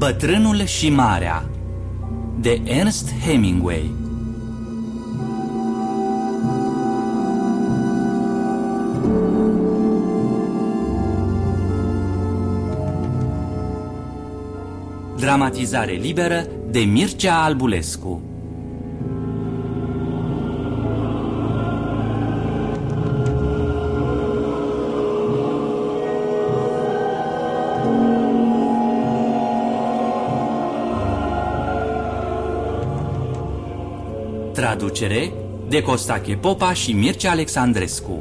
Bătrânul și marea de Ernest Hemingway. Dramatizare liberă de Mircea Albulescu. Traducere de Costache Popa și Mircea Alexandrescu.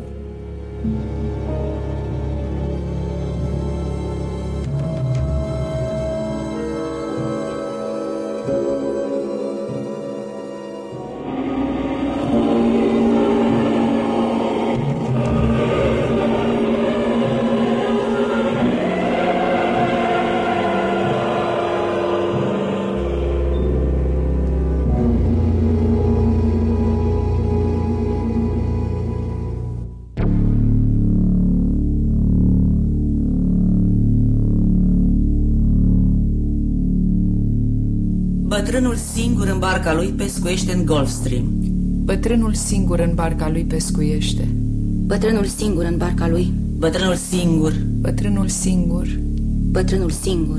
Bătrânul singur în barca lui pescuiește în Gulf Stream. Bătrânul singur în barca lui pescuiește. Bătrânul singur în barca lui. Bătrânul singur. Bătrânul singur. Bătrânul singur.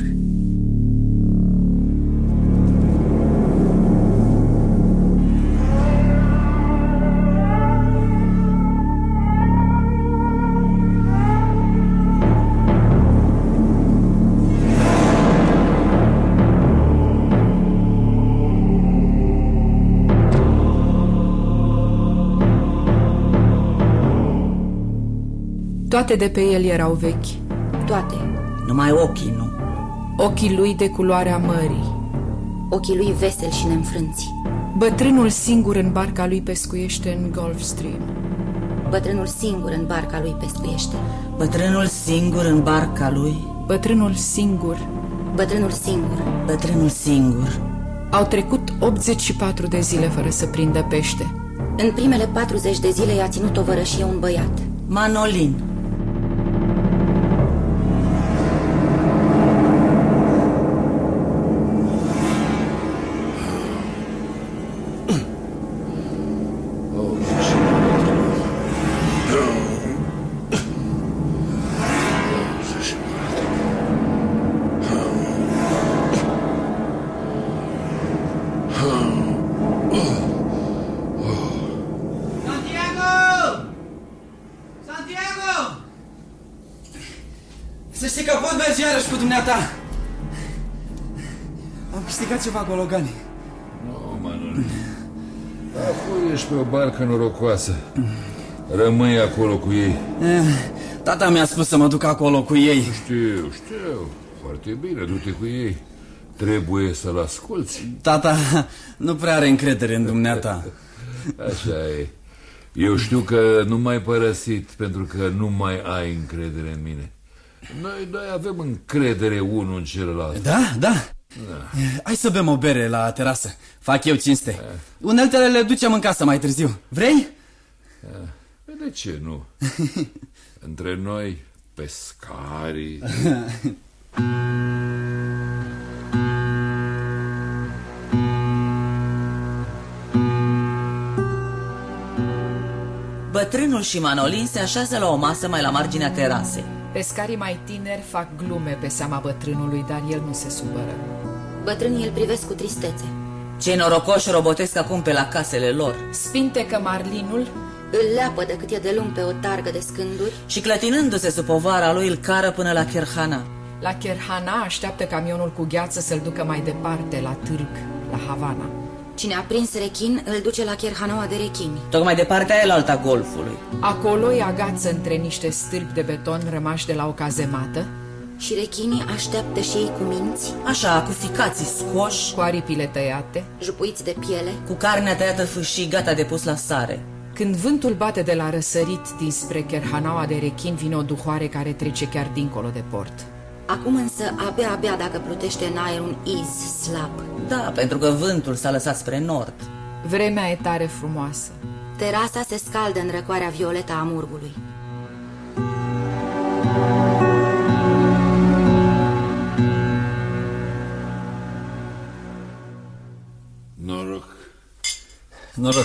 Toate de pe el erau vechi. Toate. Numai ochii, nu? Ochii lui de culoarea mării. Ochii lui veseli și neînfrânți. Bătrânul singur în barca lui pescuiește în Gulf Stream. Bătrânul singur în barca lui pescuiește. Bătrânul singur în barca lui. Bătrânul singur. Bătrânul singur. Bătrânul singur. Au trecut 84 de zile fără să prindă pește. În primele 40 de zile i-a ținut tovărășie un băiat. Manolin. Să știi că pot merge iarăși cu dumneata. Am câștigat ceva gologani. Nu, Manolin. Acolo ești pe o barcă norocoasă. Rămâi acolo cu ei. Tata mi-a spus să mă duc acolo cu ei. Știu. Foarte bine, du-te cu ei. Trebuie să-l asculți. Tata nu prea are încredere în dumneata. Așa e. Eu știu că nu m-ai părăsit pentru că nu mai ai încredere în mine. Noi doi avem încredere unul în celălalt. Da. Hai să bem o bere la terasă. Fac eu cinste. Uneltele le ducem în casă mai târziu. Vrei? De ce nu? Între noi, pescarii. Bătrânul și Manolin se așează la o masă mai la marginea terasei. Pescarii mai tineri fac glume pe seama bătrânului, dar el nu se supără. Bătrânii îl privesc cu tristețe. Cei norocoși robotesc acum pe la casele lor. Spintecă marlinul, Îl leapă de cât e de lung pe o targă de scânduri și clătinându-se sub povara lui îl cară până la Kerhana. la Kerhana așteaptă camionul cu gheață să-l ducă mai departe, la târg, la Havana. Cine a prins rechin îl duce la Kerhanaua de rechini. Tocmai de partea aia alta golfului. Acolo îi agață între niște stâlpi de beton rămași de la o cazemată, Și rechinii așteaptă și ei cu minți, Așa, cu ficații scoși, cu aripile tăiate. jupuiți de piele. cu carnea tăiată fâșii gata de pus la sare. Când vântul bate de la răsărit dinspre Kerhanaua de rechin, vine o duhoare care trece chiar dincolo de port. Acum însă abia dacă plutește în aer un iz slab. Da, pentru că vântul s-a lăsat spre nord. Vremea e tare frumoasă. Terasa se scaldă în răcoarea violetă a murgului. Noroc.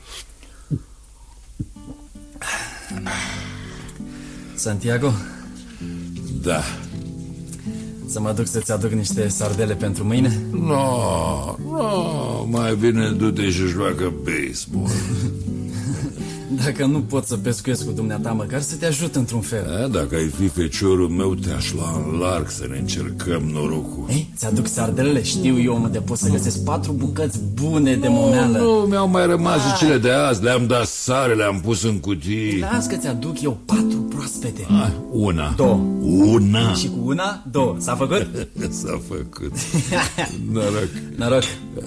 Santiago? Da. Să mă duc să-ți aduc niște sardele pentru mâine? No, mai bine du-te și joacă baseball. Dacă nu pot să pescuiesc cu dumneata, măcar să te ajut într-un fel. Dacă ai fi feciorul meu, te-aș lua în larg să ne încercăm norocul. Ei, ți-aduc sardelele, știu eu unde pot să găsesc 4 bucăți bune de momeală. Nu, mi-au mai rămas și cele de azi. Le-am dat sare, le-am pus în cutii. Las că ți-aduc eu 4 proaspete. Una. 2. Una. Și cu una, 2. S-a făcut? S-a făcut. Noroc. Noroc.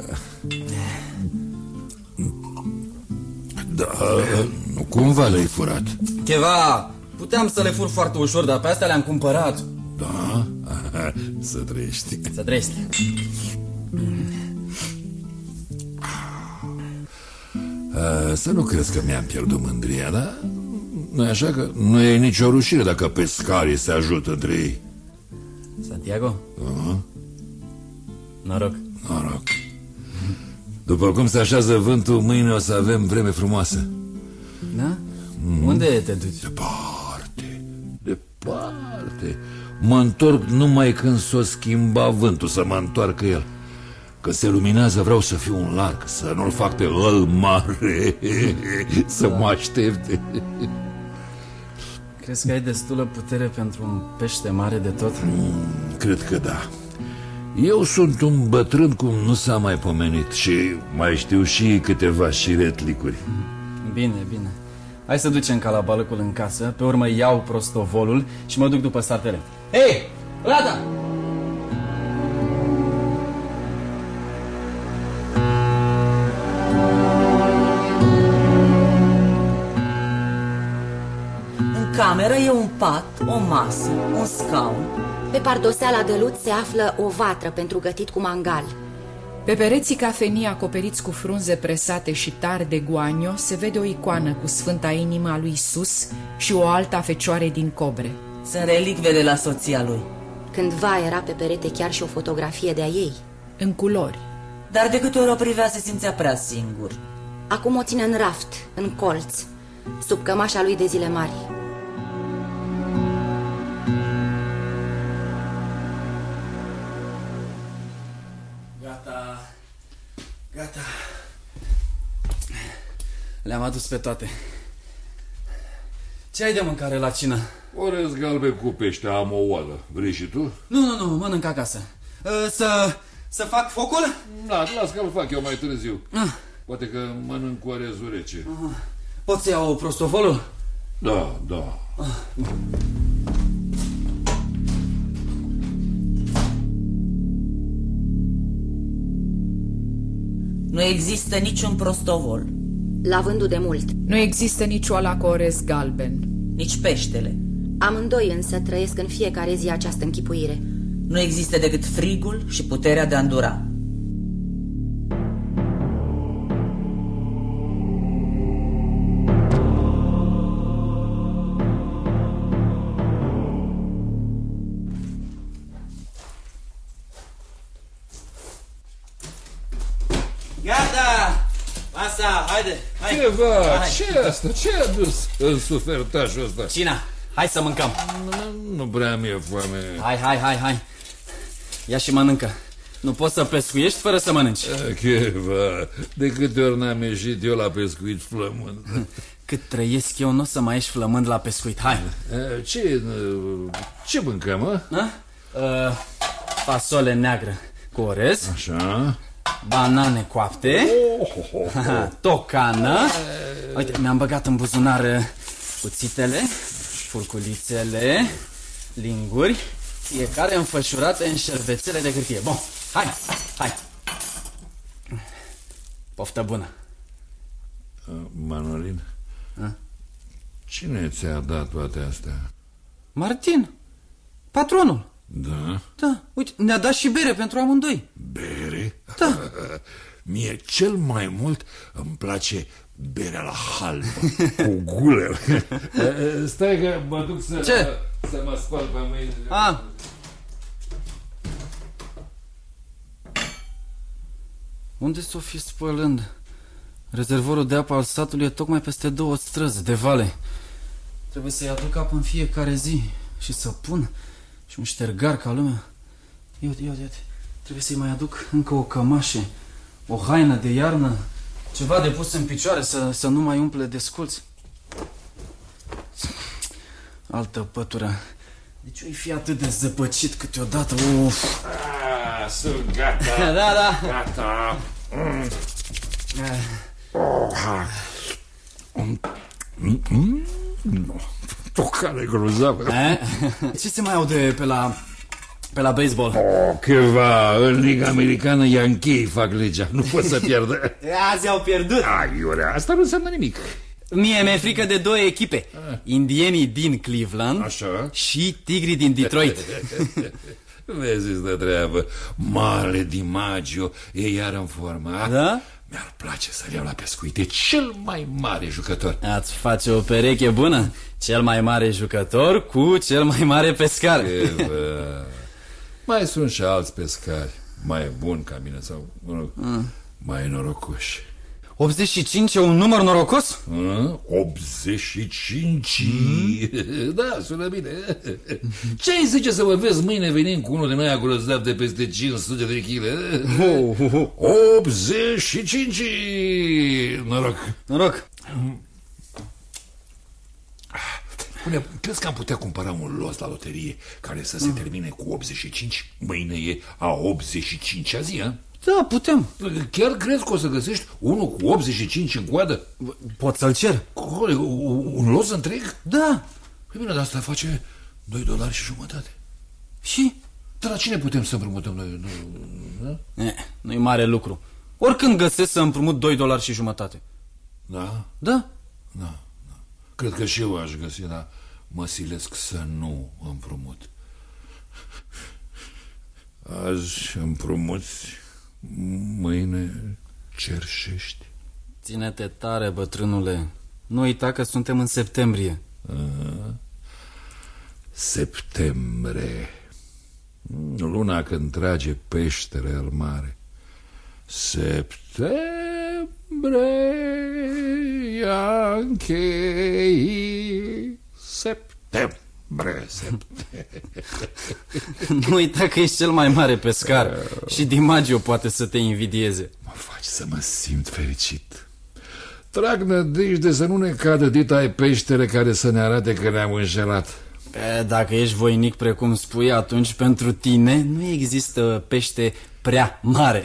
Da, nu cumva le-ai furat? Cheva, puteam să le fur foarte ușor, dar pe astea le-am cumpărat. Da? Să trăiești. Să trăiești. Să nu crezi că mi-am pierdut mândria, da? Nu-i așa că nu e nicio rușine dacă pescarii se ajută între ei. Santiago? Noroc. Noroc. După cum se așează vântul, mâine o să avem vreme frumoasă. Da? Unde te duci? Departe, departe. Mă întorc numai când s-o schimba vântul, să mă întoarcă el. Că se luminează, vreau să fiu un larg, să nu-l fac pe ăl mare, să mă aștepte. Crezi că ai destulă putere pentru un pește mare de tot? Cred că da. Eu sunt un bătrân cum nu s-a mai pomenit și mai știu și câteva șiretlicuri. Bine, bine. Hai să ducem calabalăcul în casă, pe urmă iau prostovolul și mă duc după sartele. Hei, Rada! În cameră e un pat, o masă, un scaun. Pe pardoseala de lut se află o vatră pentru gătit cu mangal. Pe pereții cafenii acoperiți cu frunze presate și tari de guanio se vede o icoană cu Sfânta Inima a lui Isus și o altă a Fecioarei din cobre. Sunt relicve de la soția lui. Cândva era pe perete chiar și o fotografie de-a ei. În culori. Dar de câte ori o privea se simțea prea singur. Acum o ține în raft, în colț, sub cămașa lui de zile mari. Gata. Le-am adus pe toate. Ce ai de mâncare la cină? Orez galben cu pește, am o oală. Vrei și tu? Nu, mănânc acasă. Să fac focul? Da, las că-l fac eu mai târziu. Poate că mănânc cu orezul rece. Pot să iau prostovolul? Da. Nu există niciun prostovol. La vândul de mult. Nu există nici oala cu orez galben. Nici peștele. Amândoi însă trăiesc în fiecare zi această închipuire. Nu există decât frigul și puterea de a îndura. Gata! Masa, haide! Hai. Ce asta? Ce a dus în sufertașul ăsta? Cina, hai să mâncăm. Nu prea mi-e foame. Hai. Ia și mănâncă. Nu poți să pescuiești fără să mănânci. Cheva, de câte ori n-am ieșit eu la pescuit flămând. Cât trăiesc eu, nu o să mai ieși flămând la pescuit. Hai. Ce mâncăm, mă? Fasole neagră cu orez. Așa. Banane coapte. Tocană. Uite, mi-am băgat în buzunar cuțitele, furculițele, linguri, fiecare înfășurată în șervețele de hârtie. Bun, hai. Poftă bună. Manolin, cine ți-a dat toate astea? Martin, patronul. Da? Da, uite, ne-a dat și bere pentru amândoi. Bere? Da. Mie cel mai mult îmi place berea la halbă, cu guler. Stai că mă duc să mă spăl pe mâine. Unde s-o fi spălând? Rezervorul de apă al satului e tocmai peste 2 străzi de vale. Trebuie să-i aduc apă în fiecare zi și să pun și un ștergar ca lumea. Iute. Trebuie să-i mai aduc încă o cămașă, o haină de iarnă, ceva de pus în picioare să nu mai umple de sculți. Altă pătură. De ce o-i fi atât de zăpăcit câteodată? Uf. Sunt gata. Da. Gata. Tocare grozavă. Ce se mai aude pe la baseball? Ceva, în Liga Americană Yankee fac legea. Nu pot să pierdă. Azi au pierdut. Aiurea, asta nu înseamnă nimic. Mie mi-e frică de 2 echipe. Indienii din Cleveland. Așa. Și tigrii din Detroit. Vezi de treabă. Mare DiMaggio e iar în formă. Da? Mi-ar place să-l iau la pescuit. E cel mai mare jucător. Ați face o pereche bună. Cel mai mare jucător cu cel mai mare pescar. Mai sunt și alți pescari mai buni ca mine sau, mă rog, mai norocoși. 85 e un număr norocos? 85. Da, sună bine. Ce-i zice să vă vezi mâine venind cu unul din aia grozav de peste 500 de kg? 85. Noroc. Spune, crezi că am putea cumpăra un los la loterie care să se termine cu 85? Mâine e a 85-a zi, a? Da, putem. Chiar crezi că o să găsești unul cu 85 în coadă? Pot să-l cer. Un los întreg? Da. Păi bine, dar asta face $2,50. Și? Dar la cine putem să împrumutăm noi? Nu-i mare lucru. Oricând găsesc să împrumut $2,50. Da? Da. Cred că și eu aș găsi, dar mă silesc să nu împrumut. Azi împrumuți, mâine cerșești. Ține-te tare, bătrânule. Nu uita că suntem în septembrie. Septembrie. Luna când trage peștere al mare. Septembrie, Yankee. Septembrie. Nu uita că ești cel mai mare pescar. Și DiMaggio poate să te invidieze. Mă faci să mă simt fericit. Trag nădejde să nu ne cadă dita ai peștere care să ne arate că ne-am înșelat. Dacă ești voinic precum spui, atunci pentru tine nu există pește prea mare.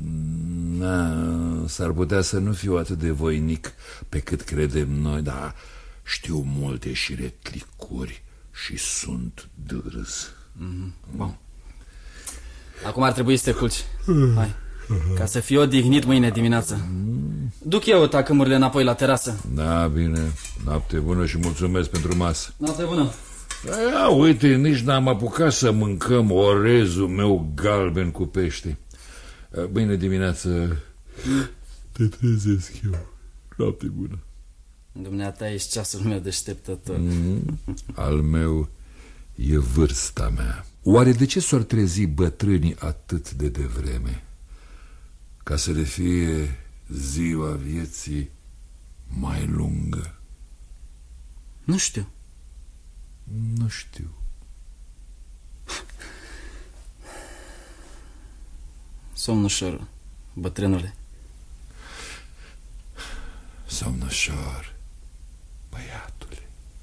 S-ar putea să nu fiu atât de voinic pe cât credem noi, dar știu multe și retlicuri și sunt dârz. Bun. Acum ar trebui să te culci. Hai, ca să fii odihnit mâine dimineață. Duc eu tacâmurile înapoi la terasă. Da, bine. Noapte bună și mulțumesc pentru masă. Noapte bună. Ia, uite, nici n-am apucat să mâncăm orezul meu galben cu pește. Mâine dimineață te trezesc eu. Noapte bună. Dumneata ești ceasul meu deșteptător. Al meu e vârsta mea. Oare de ce s-or trezi bătrânii atât de devreme? Ca să le fie ziua vieții mai lungă? Nu știu. Nu știu. Somn ușor, bătrânule. Somn ușor, băiatule.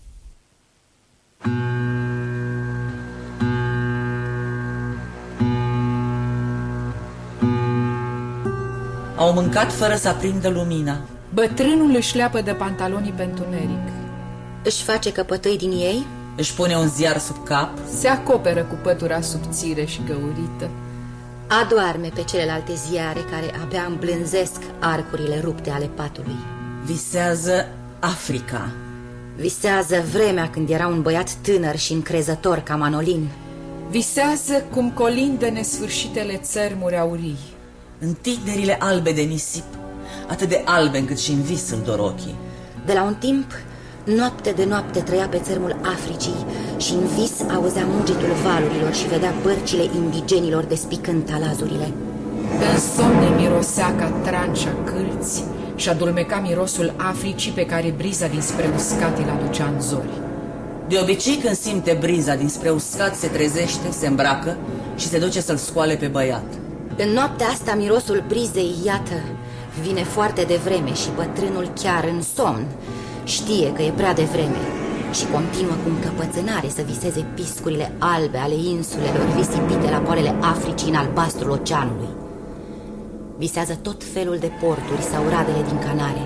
Au mâncat fără să aprindă lumina. Bătrânul își leapă de pantalonii pe întuneric. Își face căpătâi din ei? Își pune un ziar sub cap. Se acoperă cu pătura subțire și găurită. Adoarme pe celelalte ziare care abia îmblânzesc arcurile rupte ale patului. Visează Africa. Visează vremea când era un băiat tânăr și încrezător ca Manolin. Visează cum colindă nesfârșitele țărmuri aurii. În tinderile albe de nisip, atât de albe încât și în vis îl dor ochii. De la un timp, noapte de noapte trăia pe țărmul Africii și în vis auzea mugitul valurilor și vedea bărcile indigenilor despicând talazurile. În somne mirosea ca trancea cârți, și adulmeca mirosul Africii pe care briza dinspre uscat îl aducea în zori. De obicei, când simte briza dinspre uscat, se trezește, se îmbracă și se duce să-l scoale pe băiat. În noaptea asta, mirosul brizei, iată, vine foarte devreme și bătrânul chiar în somn știe că e prea devreme și continuă cu încăpățânare să viseze piscurile albe ale insulelor risipite la poalele Africii în albastrul oceanului. Visează tot felul de porturi sau radele din Canare.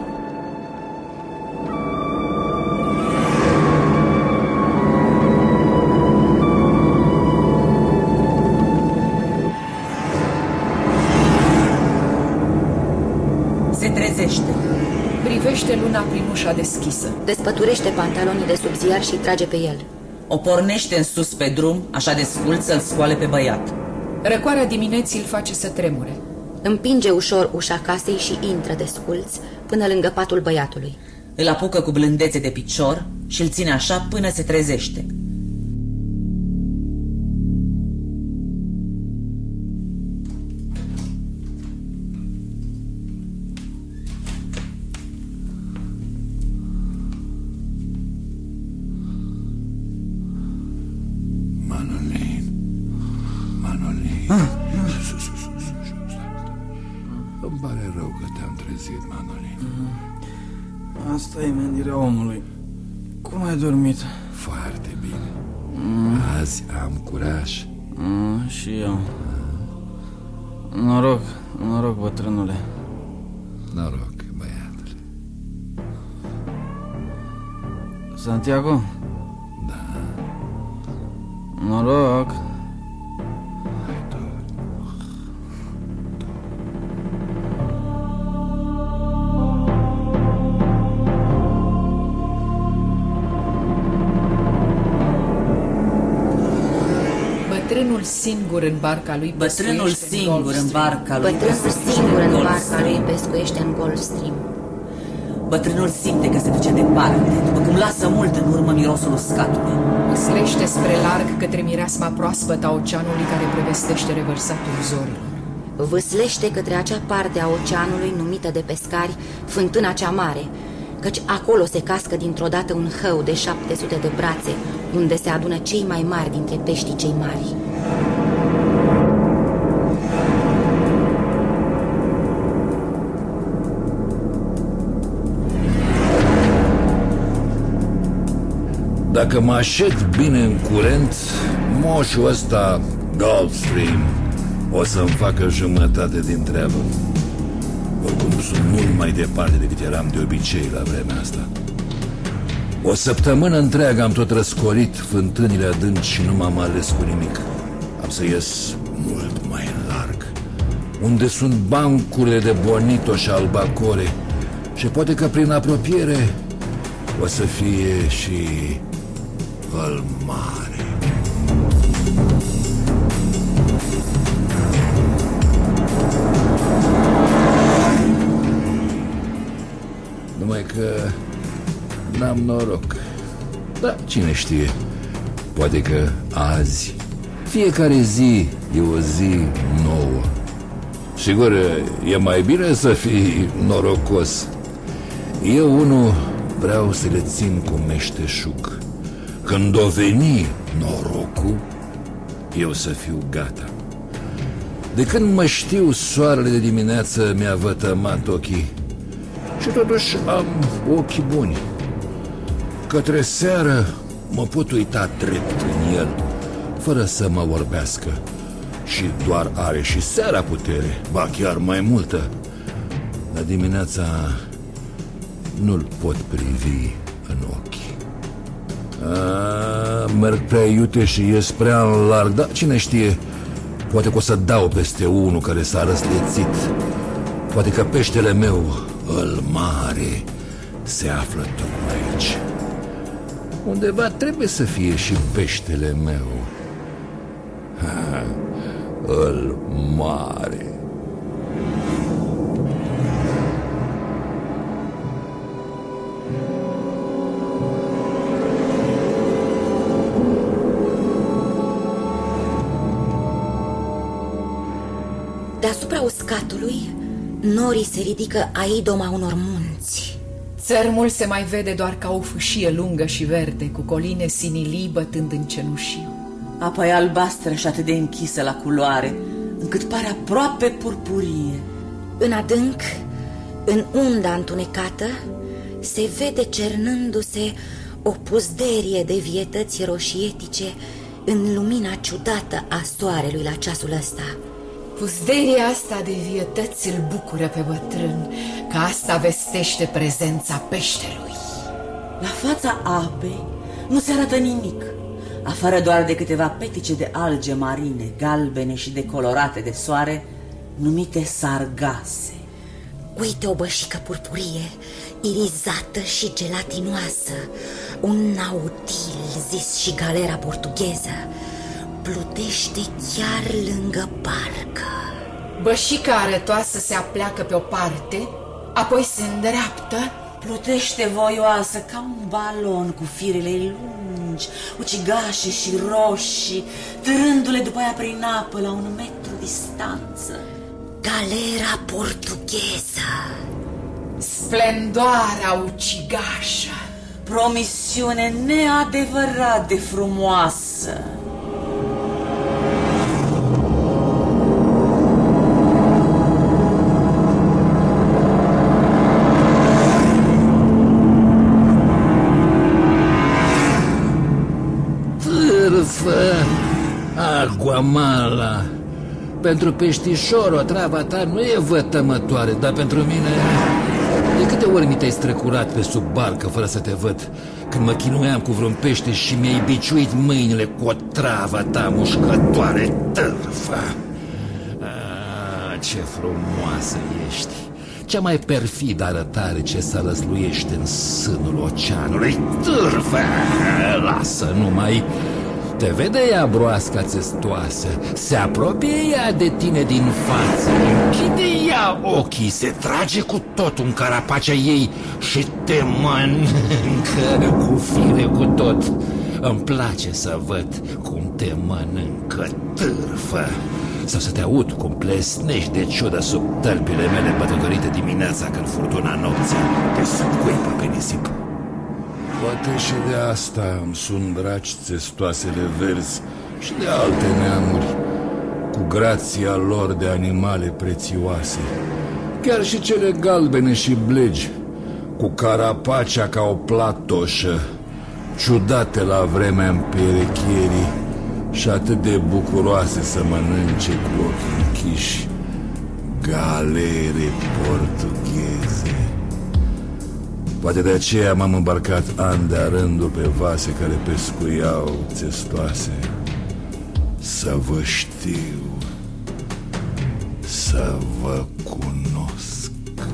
Se trezește. Privește luna prin ușa deschisă. Despăturește pantalonii de sub ziar și trage pe el. O pornește în sus pe drum, așa de scult, să-l scoale pe băiat. Răcoarea dimineții îl face să tremure. Împinge ușor ușa casei și intră desculț până lângă patul băiatului. Îl apucă cu blândețe de picior și îl ține așa până se trezește. Îmi pare rău că te-am trezit, Manolin. Asta e mândirea omului. Cum ai dormit? Foarte bine. Azi am curaj. Și eu. Noroc, bătrânule. Noroc, băiatule. Santiago? Da. Noroc. Hai, dormi. Bătrânul singur în barca lui Bătrânul singur în barca lui Bătrânul singur în barca lui pescuiește în Gulf Stream. Bătrânul simte că se duce departe, după cum lasă mult în urmă mirosul uscatului. Îslește spre larg către mireasma proaspătă a oceanului care prevestește revărsatul zorilor. Vâslește către acea parte a oceanului numită de pescari Fântâna cea Mare, căci acolo se cască dintr-o dată un hău de 700 de brațe, unde se adună cei mai mari dintre peștii cei mari. Dacă mă așez bine în curent, moșul ăsta, Gulfstream, o să-mi facă jumătate din treabă. Oricum sunt mult mai departe decât eram de obicei la vremea asta. O săptămână întreagă am tot răscolit fântânile adânci și nu m-am ales cu nimic. Am să ies mult mai în larg, unde sunt bancurile de bonito și albacore, și poate că prin apropiere o să fie și al mare. Numai că n-am noroc. Da, cine știe, poate că azi, fiecare zi e o zi nouă. Sigur, e mai bine să fii norocos. Eu unul vreau să le țin cu meșteșug. Când o veni norocul, eu să fiu gata. De când mă știu, soarele de dimineață mi-a vătămat ochii. Și totuși am ochii buni. Către seară mă pot uita drept în el, fără să mă vorbească. Și doar are și seara putere, ba chiar mai multă. Dar dimineața nu-l pot privi în ochi. Merg prea iute și ies prea în larg, dar cine știe, poate că o să dau peste unul care s-a răslețit. Poate că peștele meu, îl mare, se află tocmai aici. Undeva trebuie să fie și peștele meu. Îl mare. Deasupra uscatului Norii se ridică a idoma unor munți. Țărmul se mai vede doar ca o fâșie lungă și verde, cu coline sinilii bătând în cenușiu. Apa e albastră și atât de închisă la culoare, încât pare aproape purpurie. În adânc, în unda întunecată, se vede cernându-se o puzderie de vietăți roșietice în lumina ciudată a soarelui la ceasul ăsta. Puzderia asta de vietăți îl bucură pe bătrân, că asta vestește prezența peștelui. La fața apei nu se arată nimic, afară doar de câteva petice de alge marine, galbene și decolorate de soare, numite sargase. Uite o bășică purpurie, irizată și gelatinoasă, un nautil zis și galera portugheză, plutește chiar lângă barcă. Bășica arătoasă se apleacă pe o parte, apoi se îndreaptă. Plutește voioasă ca un balon cu firele lungi, ucigașe și roșii, târându-le după aia prin apă la 1 metru distanță. Galera portugheză. Splendoarea ucigașă. Promisiune neadevărat de frumoasă. Vârfă, aguamala. Pentru peștișor, o travă ta nu e vătămătoare, dar pentru mine... De câte ori mi te-ai strecurat pe sub barcă fără să te văd, când mă chinuiam cu vreun pește și mi-ai biciuit mâinile cu o travă ta mușcătoare, târfă. Ce frumoasă ești! Cea mai perfidă arătare ce se lăsluiește în sânul oceanului, târfă! Lasă numai... Te vede ea broasca țestoasă, se apropie ea de tine din față, închide ea ochii, se trage cu tot în carapacea ei și te mănâncă cu fire cu tot. Îmi place să văd cum te mănâncă, târfă, sau să te aud cum plesnești de ciudă sub tălpile mele bătătorite dimineața când furtuna nopții te scuipă pe nisip. Poate și de asta îmi sunt draci țestoasele verzi și de alte neamuri, cu grația lor de animale prețioase. Chiar și cele galbene și blegi, cu carapacea ca o platoșă, ciudate la vremea împerechierii și atât de bucuroase să mănânce cu ochii închiși. Galere portugheze. Poate de aceea m-am îmbarcat ani de-a rândul pe vase care pescuiau țestoase. Să vă știu, să vă cunosc.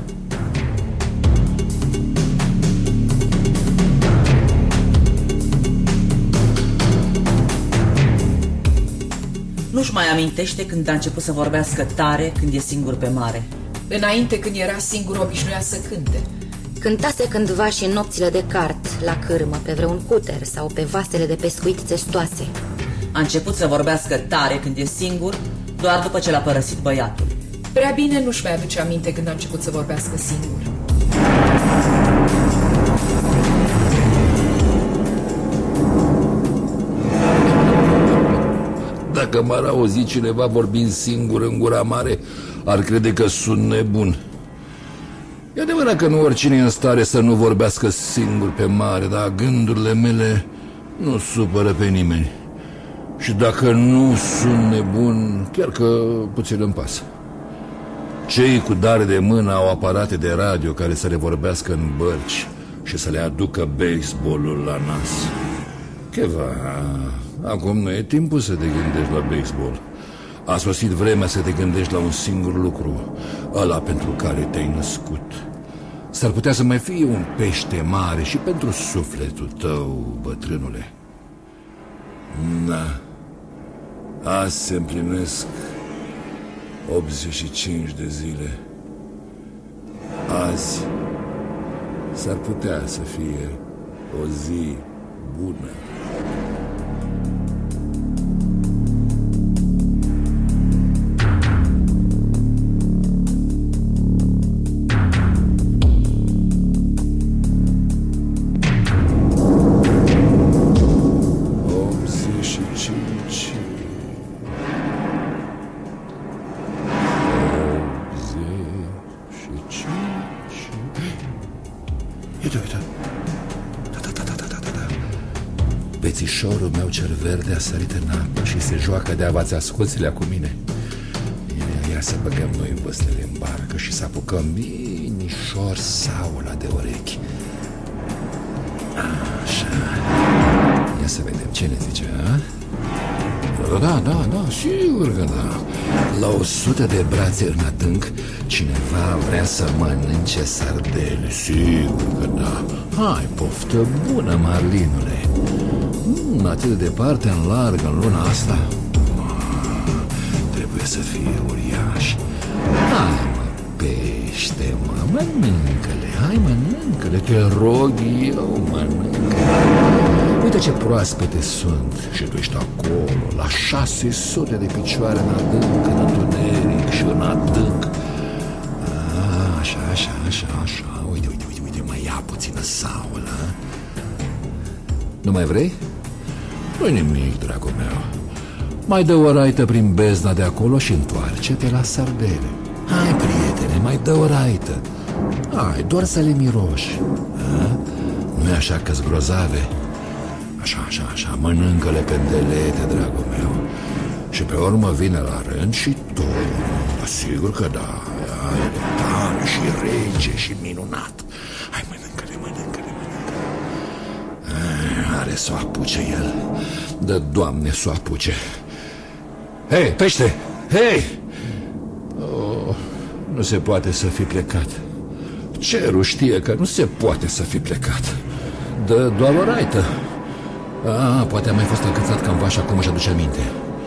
Nu-și mai amintește când a început să vorbească tare când e singur pe mare. Înainte, când era singur, obișnuia să cânte. Cântase cândva și în nopțile de cart, la cârmă, pe vreun cuter sau pe vasele de pescuit țestoase. A început să vorbească tare când e singur, doar după ce l-a părăsit băiatul. Prea bine nu-și mai aduce aminte când a început să vorbească singur. Dacă m-ar auzi cineva vorbind singur în gura mare, ar crede că sunt nebun. E adevărat că nu oricine e în stare să nu vorbească singur pe mare, dar gândurile mele nu supără pe nimeni. Și dacă nu sunt nebun, chiar că puțin îmi pasă. Cei cu dare de mână au aparate de radio care să le vorbească în bărci și să le aducă baseballul la nas. Cheva, acum nu e timpul să te gândești la baseball. A sosit vremea să te gândești la un singur lucru, ăla pentru care te-ai născut. S-ar putea să mai fie un pește mare și pentru sufletul tău, bătrânule. Da, azi se împlinesc 85 de zile. Azi s-ar putea să fie o zi bună. Băișorul meu cel verde a sărit în apă și se joacă de avați asculțile cu mine. Ia să băgăm noi văstele în barcă și să apucăm binișor saula de urechi. Așa. Ia să vedem ce ne zice, a? Da, sigur că da. La 100 de brațe în adânc, cineva vrea să mănânce sardele. Sigur că da. Hai, poftă bună, Marlinule. Atât de departe în larg în luna asta. Trebuie să fie uriaș. Hai, mă, pește, mă, mănâncă-le. Hai, mănâncă-le, te rog eu, mănâncă-le. Uite ce proaspete sunt. Și tu ești acolo, la 600 de picioare în adânc, în întuneric și în adânc. Așa. Uite, mai ia puțină saulă. Nu mai vrei? Nu-i nimic, dragul meu. Mai dă o raită prin bezna de acolo și întoarce-te la sardele. Hai, prietene, mai dă o raită. Hai, doar să le miroși. Nu-i așa că-s grozave? Așa, mănâncă-le pe îndelete, dragul meu. Și pe urmă vine la rând și tonul. Da, sigur că da. E tare și rece și minunat. Hai, mănâncă-le. Are să o apuce el. Dă, Doamne, să o apuce. Hei, pește! Hei! Nu se poate să fi plecat. Cerul știe că nu se poate să fi plecat. Dă doar o raită. Poate a mai fost încălțat cam vaș, acum își aduce aminte.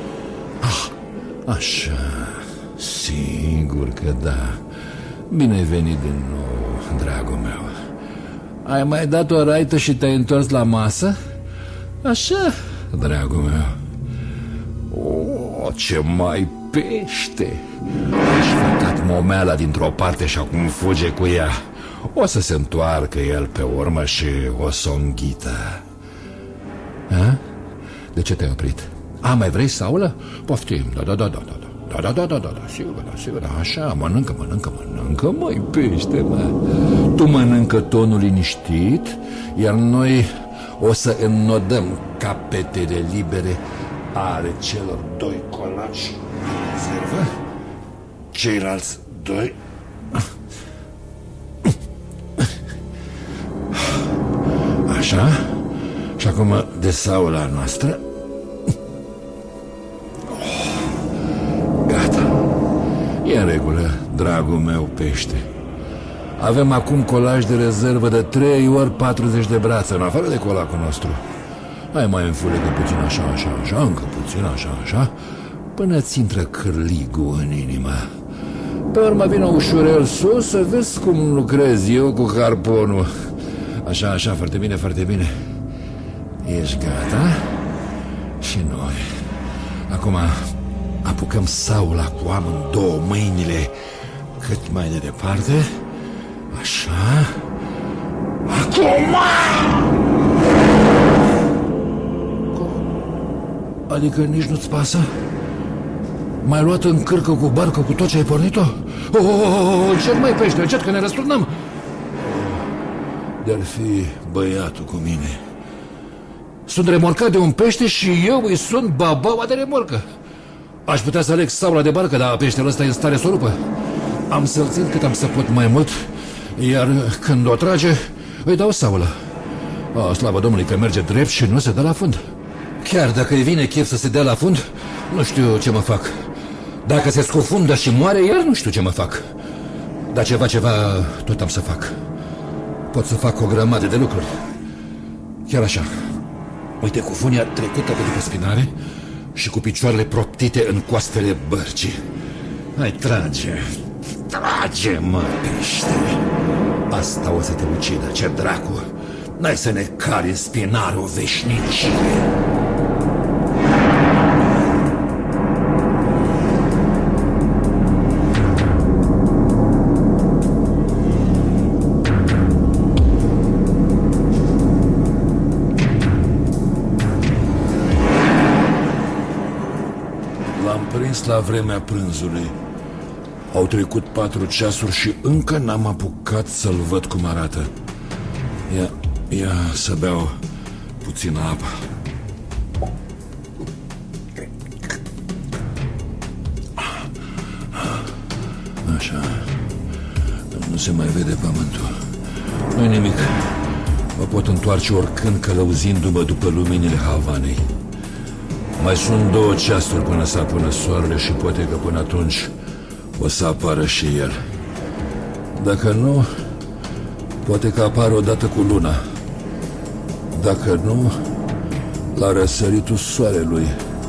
Așa. Sigur că da. Bine ai venit din nou, dragul meu. Ai mai dat o raită și te-ai întors la masă? Așa, dragul meu. Ce mai pește! Și făcat momeala dintr-o parte și acum fuge cu ea. O să se întoarcă el pe urmă și o să o înghită. De ce te-ai oprit? Mai vrei saulă? Poftim, da, sigur, așa, mănâncă, măi, pește, mă. Tu mănâncă tonul liniștit, iar noi o să înnodăm capetele libere ale celor 2 colaci în rezervă. Ceilalți 2 așa. Și acum de saula noastră. Gata. E în regulă, dragul meu pește. Avem acum colaj de rezervă de 3 ori 40 de brațe, în afară de colacul nostru. Hai, mai înfulecă puțin așa, încă puțin așa, până-ți intră cârligul în inimă. Pe urmă vină ușurel sus să vezi cum lucrez eu cu harponul. Așa, foarte bine. Ești gata? Și noi. Acum apucăm saula cu amândouă mâinile cât mai de departe. Așa. Acum! Adică nici nu-ți pasă? M-ai luat în cârcă cu barcă cu tot ce ai pornit-o? Încet, mai pește, încet, că ne răsturnăm. De-ar fi băiatul cu mine. Sunt remorcat de un pește și eu îi sunt babaua de remorcă. Aș putea să aleg saula de barcă, dar peștele ăsta e în stare să o rupă. Am să-l țin cât am să pot mai mult, iar când o trage, îi dau saulă. Slavă Domnului că merge drept și nu se dă la fund. Chiar dacă îi vine chef să se dea la fund, nu știu ce mă fac. Dacă se scufundă și moare el, nu știu ce mă fac. Dar ceva, tot am să fac. Pot să fac o grămadă de lucruri. Chiar așa. Uite, cu funia trecută pe după spinare și cu picioarele proptite în coastele bărcii. Hai, trage, mă, pește. Asta o să te ucidă, ce dracu. N-ai să ne cari în spinare o veșnicie. La vremea prânzului. Au trecut 4 ceasuri și încă n-am apucat să-l văd cum arată. Ia să beau puțină apă. Așa. Nu se mai vede pământul. Nu-i nimic. Mă pot întoarce oricând, călăuzindu-mă după luminile Havanei. Mai sunt 2 ceasuri până să apună soarele și poate că până atunci o să apară și el. Dacă nu, poate că apare odată cu luna. Dacă nu, la răsăritul soarelui.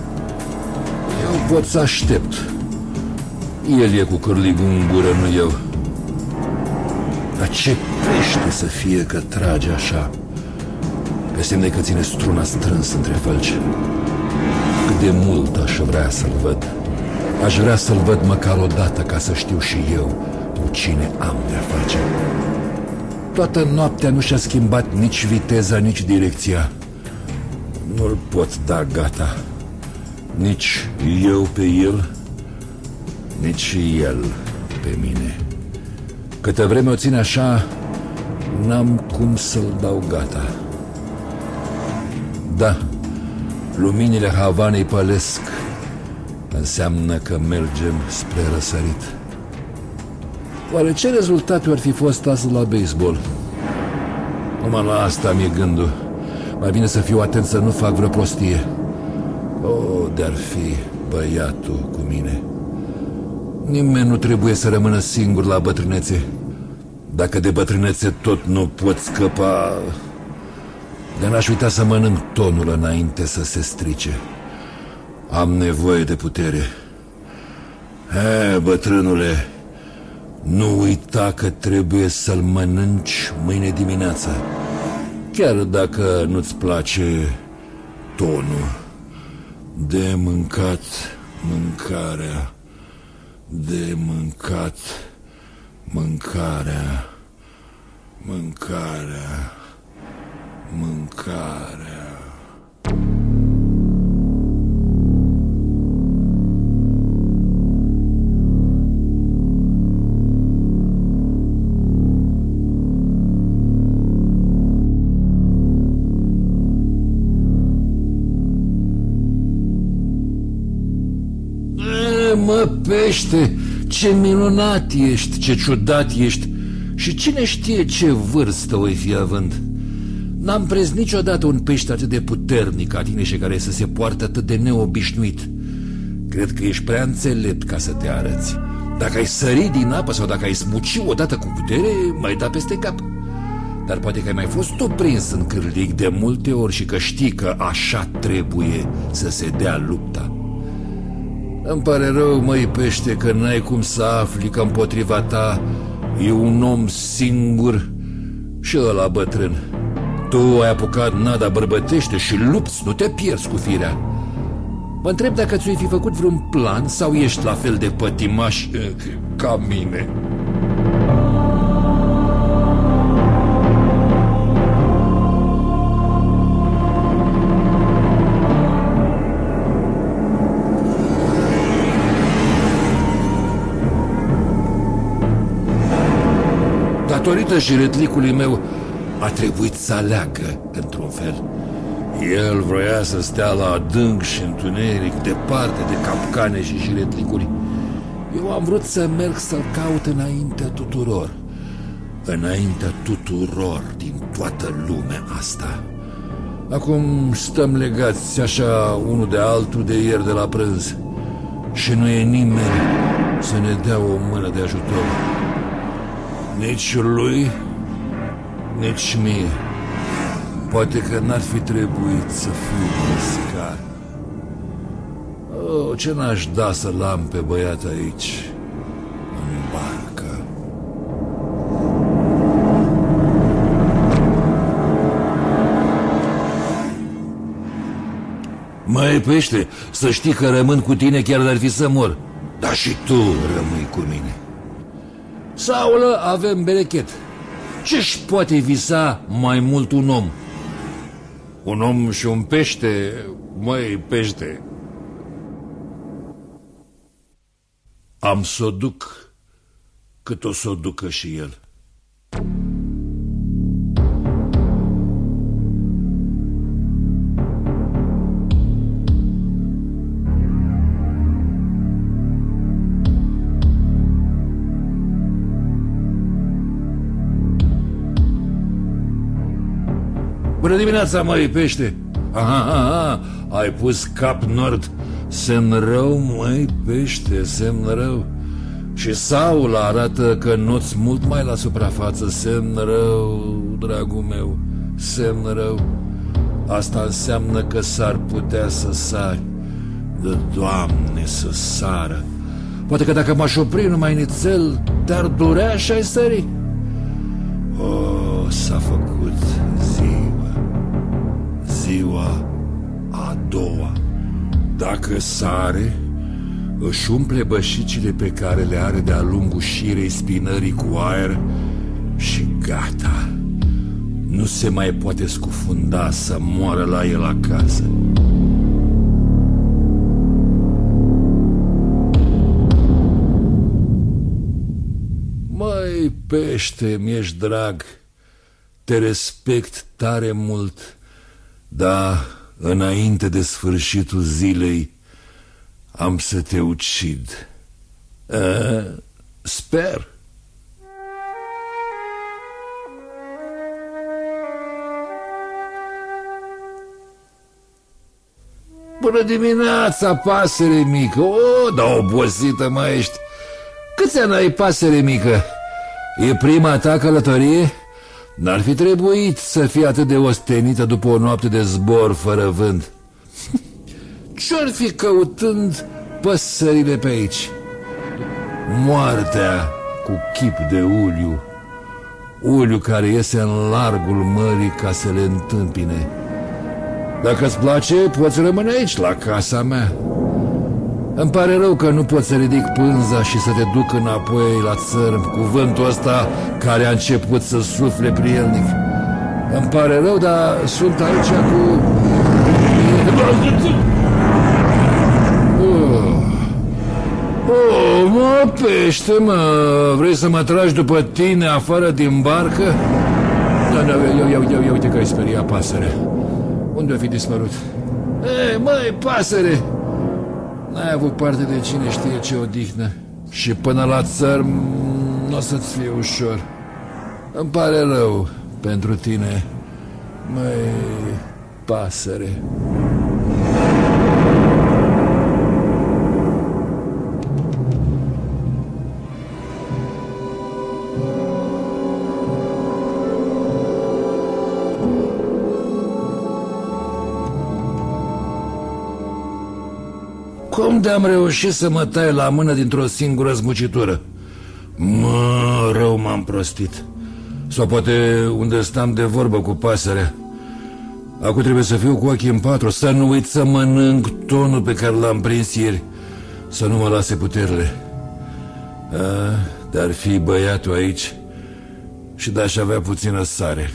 Eu pot să aștept. El e cu cârligul în gură, nu eu. Dar ce pește să fie că trage așa? Pe semne că ține struna strâns între fălci. Cât de mult aș vrea să-l văd. Aș vrea să-l văd măcar o dată, ca să știu și eu cu cine am de-a face. Toată noaptea nu și-a schimbat nici viteza, nici direcția. Nu-l pot da gata. Nici eu pe el, nici el pe mine. Câtă vreme o ține așa, n-am cum să-l dau gata. Da, luminile Havanei pălesc. Înseamnă că mergem spre răsărit. Oare ce rezultate ar fi fost azi la baseball? Numai la asta mi-e gândul. Mai bine să fiu atent să nu fac vreo prostie. De-ar fi băiatul cu mine. Nimeni nu trebuie să rămână singur la bătrânețe. Dacă de bătrânețe tot nu pot scăpa, de n-aș uita să mănânc tonul înainte să se strice. Am nevoie de putere. Bătrânule, nu uita că trebuie să-l mănânci mâine dimineață, chiar dacă nu-ți place tonul. De mâncat mâncarea, de mâncat mâncarea, mâncarea, mâncarea. Mă, pește, ce minunat ești, ce ciudat ești. Și cine știe ce vârstă o fi având. N-am prins niciodată un pește atât de puternic ca tine și care să se poartă atât de neobișnuit. Cred că ești prea înțelept ca să te arăți. Dacă ai sări din apă sau dacă ai smuci odată cu putere, mai da peste cap. Dar poate că ai mai fost tu prins în cârlig de multe ori și că știi că așa trebuie să se dea lupta. Îmi pare rău, măi pește, că n-ai cum să afli că împotriva ta e un om singur și ăla bătrân. Tu ai apucat nada bărbătește și lupți, nu te pierzi cu firea. Mă întreb dacă ți-ai fi făcut vreun plan sau ești la fel de pătimaș ca mine. Datorită jiretlicului meu a trebuit să aleagă într-un fel. El vroia să stea la adânc și întuneric, departe de capcane și jiretlicuri. Eu am vrut să merg să-l caut înaintea tuturor. Înaintea tuturor din toată lumea asta. Acum stăm legați așa unul de altul de ieri de la prânz. Și nu e nimeni să ne dea o mână de ajutor. Nici lui, nici mie. Poate că n-ar fi trebuit să fiu pescar. Ce n-aș da să-l am pe băiat aici, în barcă. Măi pește, să știi că rămân cu tine chiar de-ar fi să mor. Dar și tu rămâi cu mine. Saulă, avem berechet. Ce-și poate visa mai mult un om? Un om și un pește, măi pește. Am să o duc cât o să o ducă și el. Bună dimineața, măi pește! Aha, ai pus cap nord. Semn rău, măi pește, semn rău. Și Saul arată că noți mult mai la suprafață. Semn rău, dragul meu, semn rău. Asta înseamnă că s-ar putea să sari. De Doamne, să sară. Poate că dacă m-aș opri numai nițel, te-ar durea și ai sări. S-a făcut ziua a doua. Dacă sare, își umple bășicile pe care le are de-a lungul șirei spinării cu aer și gata. Nu se mai poate scufunda să moară la el acasă. Măi pește, mi-ești drag, te respect tare mult, dar înainte de sfârșitul zilei am să te ucid. Sper. Bună dimineața, pasăre mică. Dar obosită mai ești. Câți ani ai, pasăre mică? E prima ta călătorie? N-ar fi trebuit să fii atât de ostenită după o noapte de zbor fără vânt. Ce-ar fi căutând păsările pe aici? Moartea cu chip de uliu. Uliu care iese în largul mării ca să le întâmpine. Dacă îți place, poți rămâne aici, la casa mea. Îmi pare rău că nu pot să ridic pânza și să te duc înapoi la țărm cu vântul ăsta care a început să sufle prielnic. Îmi pare rău, dar sunt aici cu... Mă, pește, mă, vrei să mă tragi după tine afară din barcă? Ia uite că ai speriat pasăre. Unde-o fi dispărut? Măi, pasăre! N-ai avut parte de cine știe ce odihnă. Și până la țărm n-o să-ți fie ușor. Îmi pare rău pentru tine, măi, pasăre. Cum de-am reușit să mă tai la mână dintr-o singură zmucitură? Mă, rău m-am prostit. Sau poate unde stam de vorbă cu pasărea. Acum trebuie să fiu cu ochii în patru, să nu uit să mănânc tonul pe care l-am prins ieri, să nu mă lase puterile. Dar fi băiatul aici și de-aș avea puțină sare.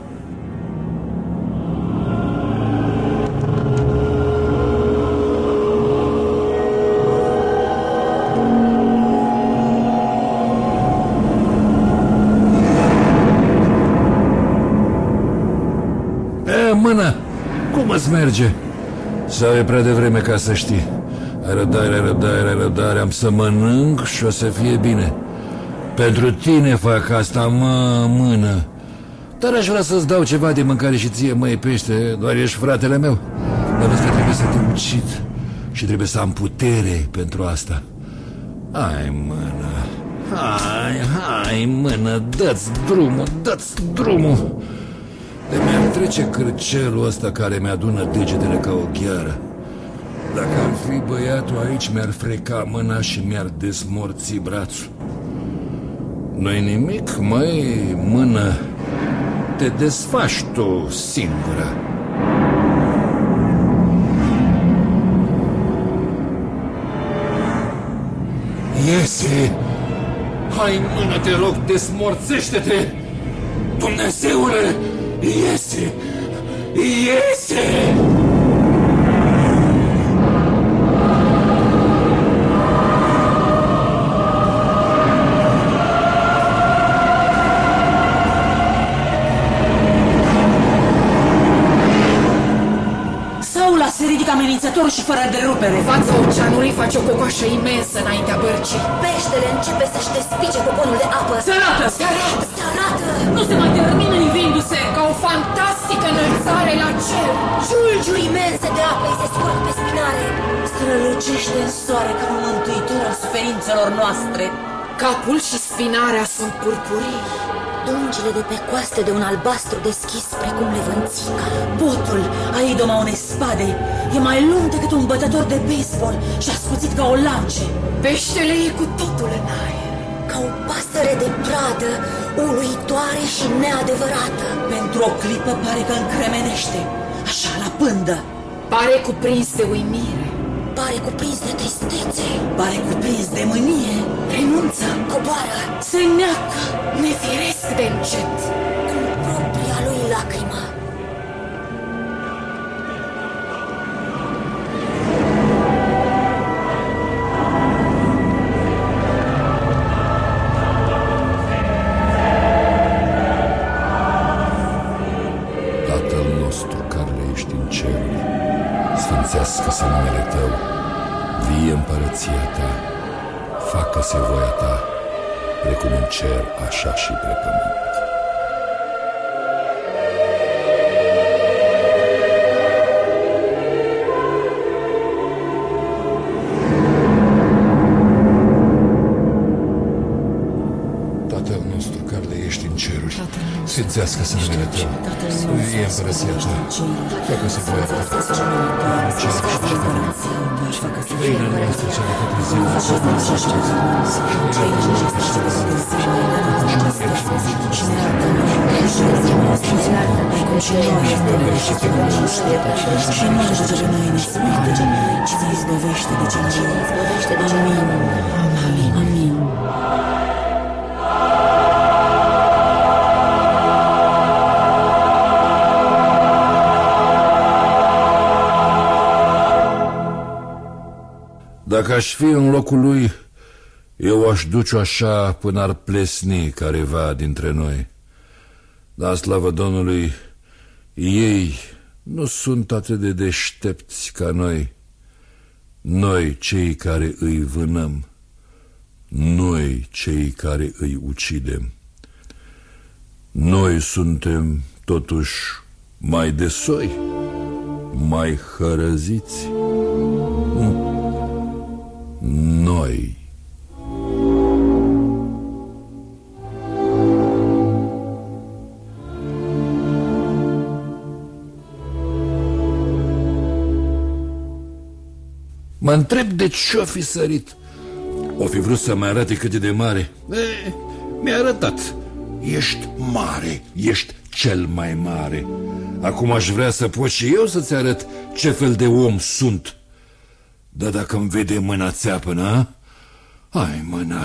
Mână, cum îți merge? Sau e prea devreme ca să știi? Ai răbdare, am să mănânc și o să fie bine. Pentru tine fac asta, mână. Dar aș vrea să-ți dau ceva de mâncare și ție, măi pește, doar ești fratele meu. Dar vezi că trebuie să te ucid și trebuie să am putere pentru asta. Hai, mână, hai, mână, dă-ți drumul. De mi-ar trece cârcelul ăsta care mi-adună degetele ca o gheară. Dacă ar fi băiatul aici, mi-ar freca mâna și mi-ar desmorți brațul. Nu-i nimic, măi, mână, te desfaci tu singură. Iese! Hai, mână, te rog, desmorțește-te! Dumnezeule! Iese! Saul se ridică amenințător. nepăsător și fără derupere. Fața oceanului face o cocoașă imensă înaintea bărcii. Peștele începe să-și despice coconul de apă. Se arată! Se arată! Se arată! Nu se mai termină livindu-se ca o fantastică înălțare la cer. Giulgiuri imense de apă îi se scurg pe spinare. Strălucește în soare ca un mântuitor al suferințelor noastre. Capul și spinarea sunt purpurii. Dungile de pe coaste de un albastru deschis precum levănțica. Botul a idoma unei spade e mai lung decât un bătător de baseball și ascuțit ca o lance. Peștele e cu totul în aer. Ca o pasăre de pradă, uluitoare și neadevărată. Pentru o clipă pare că încremenește, așa la pândă. Pare cuprins de uimire. Pare cuprins de tristețe. Pare cuprins de mânie. Renunță. Coboară. Se neacă. Nefiresc de încet. În propria lui lacrimă. Tatăl nostru care ești în ceruri, sfințească-se numele Tău, vie împărăția Ta, facă-se voia Ta, precum în cer, așa și pe pământ. Tatăl nostru care ești în ceruri, sfințească-se numele Tău, vie împărăția Ta, facă-se voia Ta, precum în cer, așa și pe pământ. Pâinea noastră cea de către zi, și nu ajunge pe noi în ispită, ci ne izbăvește de cel rău. Amin. Amin. Dacă aș fi în locul lui, eu aș duce așa până ar plesni careva dintre noi. Dar, slavă Domnului, ei nu sunt atât de deștepți ca noi. Noi, cei care îi vânăm, noi, cei care îi ucidem. Noi suntem, totuși, mai de soi, mai hărăziți. Noi. Mă întreb de ce-o fi sărit. O fi vrut să-mi arate cât e de mare. Mi-a arătat. Ești mare, ești cel mai mare. Acum aș vrea să pot și eu să-ți arăt ce fel de om sunt. Dar dacă îmi vede mâna țeapănă, hai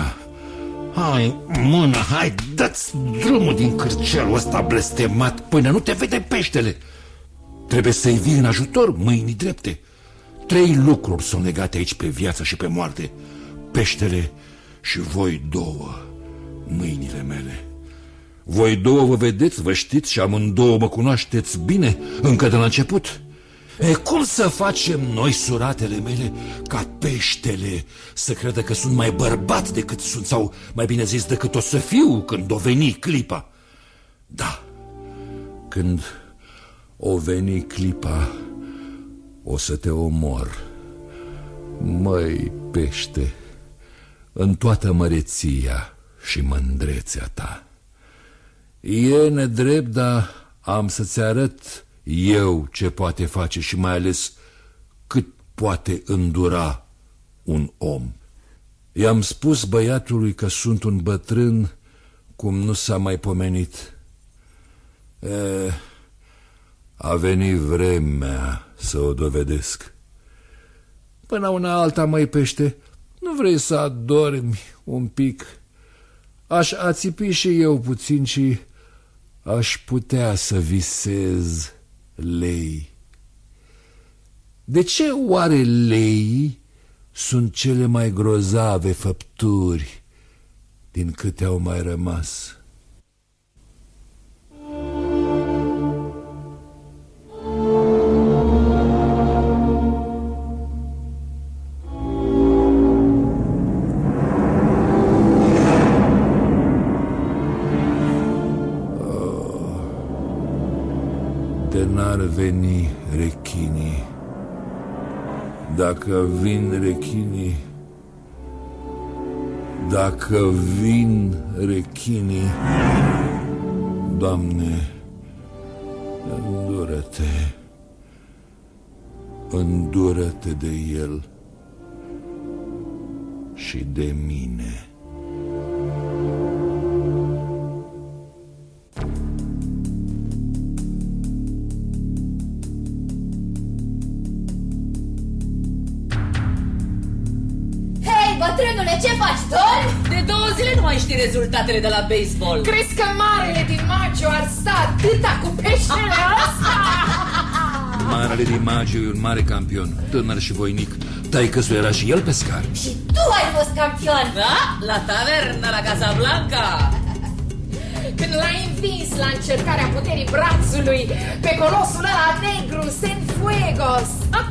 mâna, hai, dă-ți drumul din cârcelul ăsta blestemat până nu te vede peștele. Trebuie să-i vii în ajutor mâinii drepte. 3 lucruri sunt legate aici pe viață și pe moarte: peștele și voi două, mâinile mele. Voi două vă vedeți, vă știți și amândouă mă cunoașteți bine încă de la început. Cum să facem noi, suratele mele, ca peștele să creadă că sunt mai bărbat decât sunt, sau mai bine zis decât o să fiu când o veni clipa? Da, când o veni clipa, o să te omor. Măi, pește, în toată măreția și mândrețea ta. E nedrept, dar am să-ți arăt eu ce poate face și mai ales cât poate îndura un om. I-am spus băiatului că sunt un bătrân cum nu s-a mai pomenit. A venit vremea să o dovedesc. Până una alta, măi pește, nu vrei să adormi un pic? Aș ațipi și eu puțin și aș putea să visez lei. De ce oare leii sunt cele mai grozave făpturi din câte au mai rămas? n-ar veni rechinii, dacă vin rechinii, dacă vin rechinii, Doamne, îndură-te, îndură-te de el și de mine. Bătrânule, ce faci, dormi? De 2 zile nu mai știi rezultatele de la baseball. Crezi că marele din Maggio ar sta atâta cu peștele ăsta? Marele din Maggio e un mare campion, tânăr și voinic. Taică-su era și el pescar. Și tu ai fost campion. Da? La tavernă, la Casablanca. Când l-ai învins la încercarea puterii brațului pe colosul ăla negru, Cienfuegos.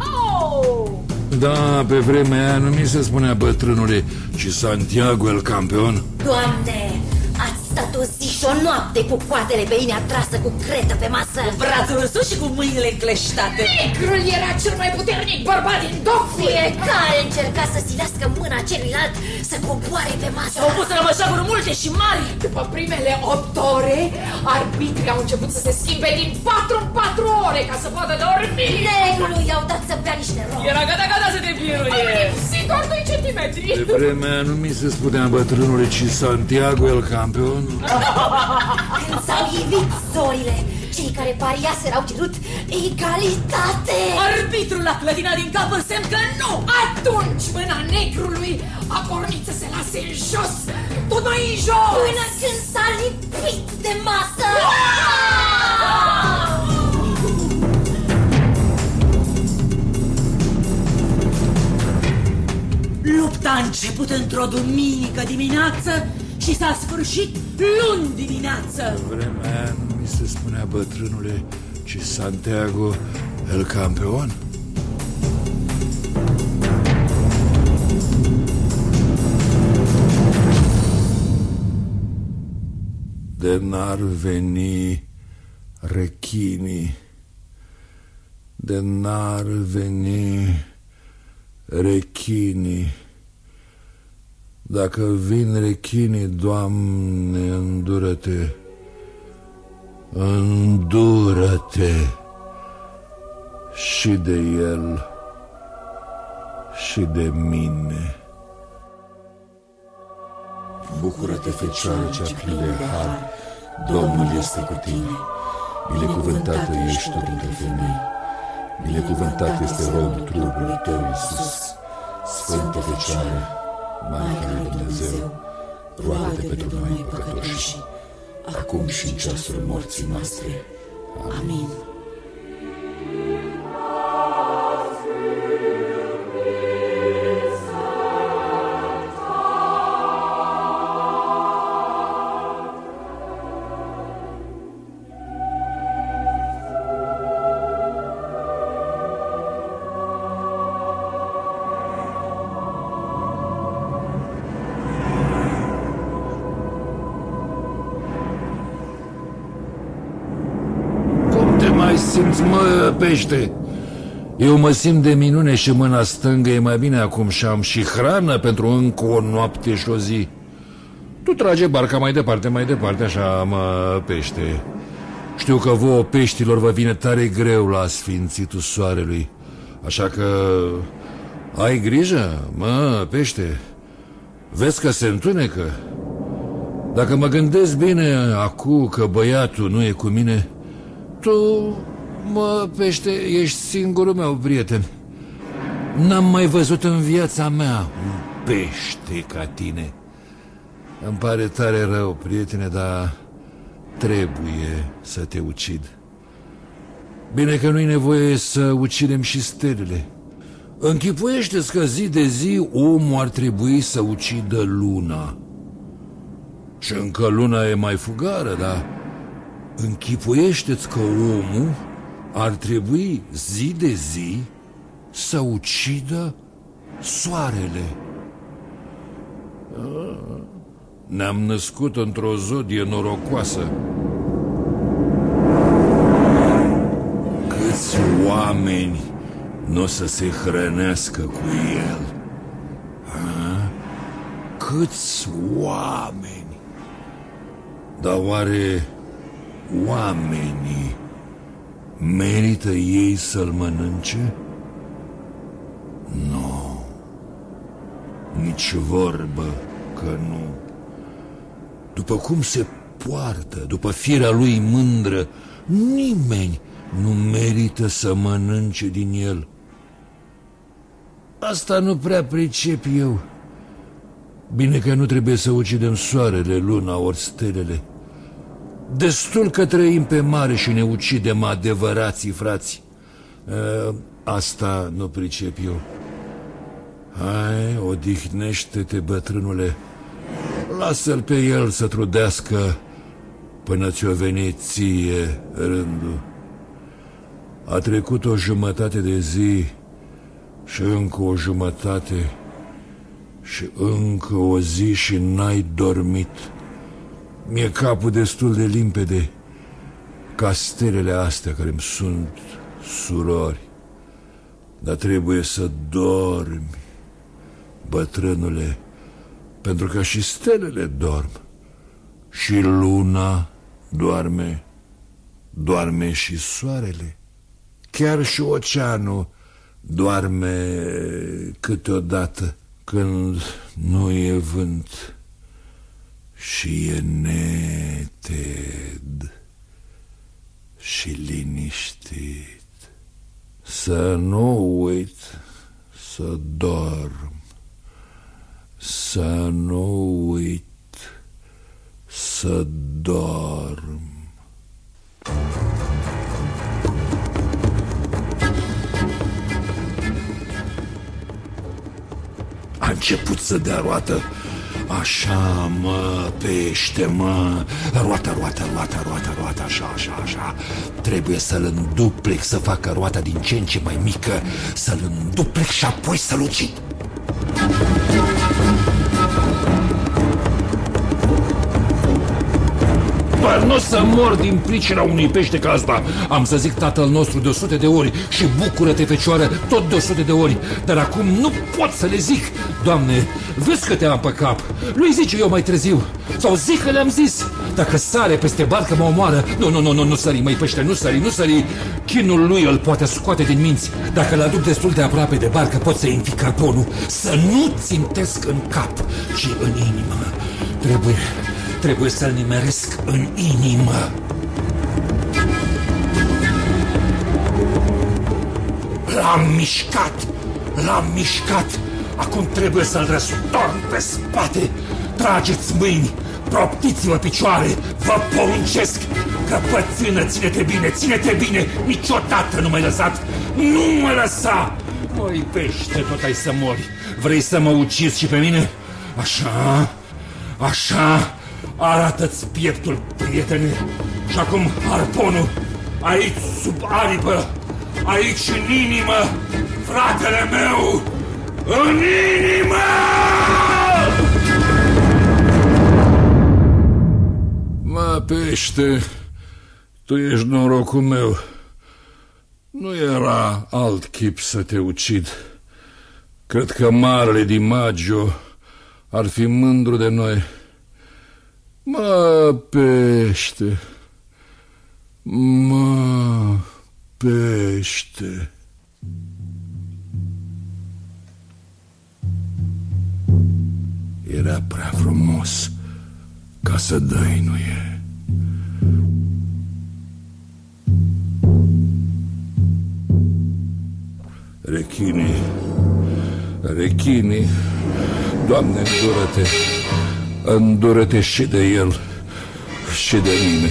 Da, pe vremea aia nu mi se spunea bătrânule, ci Santiago el campion. Doamne, ați stat o zi și o noapte cu coatele pe inea trasă cu cretă pe masă. Cu brațul în sus și cu mâinile încleștate. Negrul era cel mai puternic bărbat din Dogfield. Fiecare încerca să silească mâna celuilalt să coboare pe masă. S-au pus în rămășaguri multe și mari. După primele 8 ore, arbitrii au început să se schimbe din 4 în 4 ore ca să poată dormi. Negrului i-au dat să bea niște rom. Era gata să te biruie. Doar 2 centimetri. Pe vremea aia nu mi se spunea bătrânule, ci Santiago el campion. Când s-au ivit zorile, cei care pariaseră au cerut egalitate. Arbitrul a clătinat din cap în semn că nu. Atunci mâna negrului a pornit să se lase în jos, tot mai în jos, până când s-a lipit de masă. Lupta a început într-o duminică dimineață și s-a sfârșit luni dimineață. Vremea aia nu mi se spunea bătrânule, ci Santiago el campion. De n-ar veni rechinii, de n-ar veni rechinii, dacă vin rechinii, Doamne, îndură-te, îndură-te și de el și de mine. Bucură-te, Fecioară cea plină de har, Domnul este cu tine. Binecuvântată ești tu dintre femei, binecuvântat este rodul trupului tău, Iisus. Sfântă Fecioară, Maica lui Dumnezeu, roagă-te pentru noi păcătoși, acum și în ceasul morții noastre. Amin. Simți, mă, pește? Eu mă simt de minune și mâna stângă e mai bine acum și am și hrană pentru încă o noapte și o zi. Tu trage barca mai departe, așa, mă, pește. Știu că vouă, peștilor, vă vine tare greu la sfințitul soarelui, așa că ai grijă, mă, pește. Vezi că se întunecă. Dacă mă gândesc bine acum că băiatul nu e cu mine, tu, mă, pește, ești singurul meu prieten. N-am mai văzut în viața mea un pește ca tine. Îmi pare tare rău, prietene, dar trebuie să te ucid. Bine că nu-i nevoie să ucidem și stelele. Închipuiește-ți că zi de zi omul ar trebui să ucidă luna. Și încă luna e mai fugară, dar închipuiește-ți că omul ar trebui zi de zi să ucidă soarele. Ne-am născut într-o zodie norocoasă. câți oameni nu o să se hrănească cu el? Ha? Câți oameni? Dar oare oamenii merită ei să-l mănânce? Nu, nici vorbă că nu. După cum se poartă, după firea lui mândră, nimeni nu merită să mănânce din el. Asta nu prea pricep eu. Bine că nu trebuie să ucidem soarele, luna ori stelele. Destul că trăim pe mare și ne ucidem adevărații frați. Asta nu pricep eu. Hai, odihnește-te, bătrânule. Lasă-l pe el să trudească până ți-o veni ție rândul. A trecut o jumătate de zi și încă o jumătate și încă o zi și n-ai dormit. Mi-e capul destul de limpede ca stelele astea care-mi sunt surori. Dar trebuie să dormi, bătrânule, pentru că și stelele dorm. Și luna doarme, doarme și soarele. Chiar și oceanul doarme câteodată când nu e vânt și e neted și liniștit. Să nu uit să dorm, să nu uit să dorm. A început să dea roată. Așa, mă, pește, mă. Roată, așa. Trebuie să-l înduplec, să facă roata din ce în ce mai mică, să-l înduplec și apoi să-l ucid. Doar nu o să mor din pricina unui pește ca asta. Am să zic Tatăl nostru de 100 de ori și bucură-te, Fecioară, tot de 100 de ori. Dar acum nu pot să le zic. Doamne, vezi că te am pe cap. Nu-i zice eu mai târziu. Sau zic că le-am zis. Dacă sare peste barcă mă omoară. Nu sări, măi pește, nu sări. Chinul lui îl poate scoate din minți. Dacă l-aduc destul de aproape de barcă, pot să infi carponul. Să nu țintesc în cap, ci în inimă. Trebuie să-l nimeresc în inimă. L-am mișcat. Acum trebuie să-l răstorn pe spate. Trageți mâini, proptiți-vă picioare. Vă poruncesc, căpățână, ține-te bine. Niciodată nu m-ai lăsat. Nu mă lăsa. Măi pește, tot ai să mori. Vrei să mă ucizi și pe mine? Așa. Arată-ți pieptul, prietene. Și acum harponul. Aici sub aripă. Aici în inimă. Fratele meu. În inimă! Mă, pește, tu ești norocul meu. Nu era alt chip să te ucid. Cred că marele DiMaggio ar fi mândru de noi. Mă, pește, era prea frumos ca să dăinuie. Rechinii, Doamne, îndură-te și de el și de mine.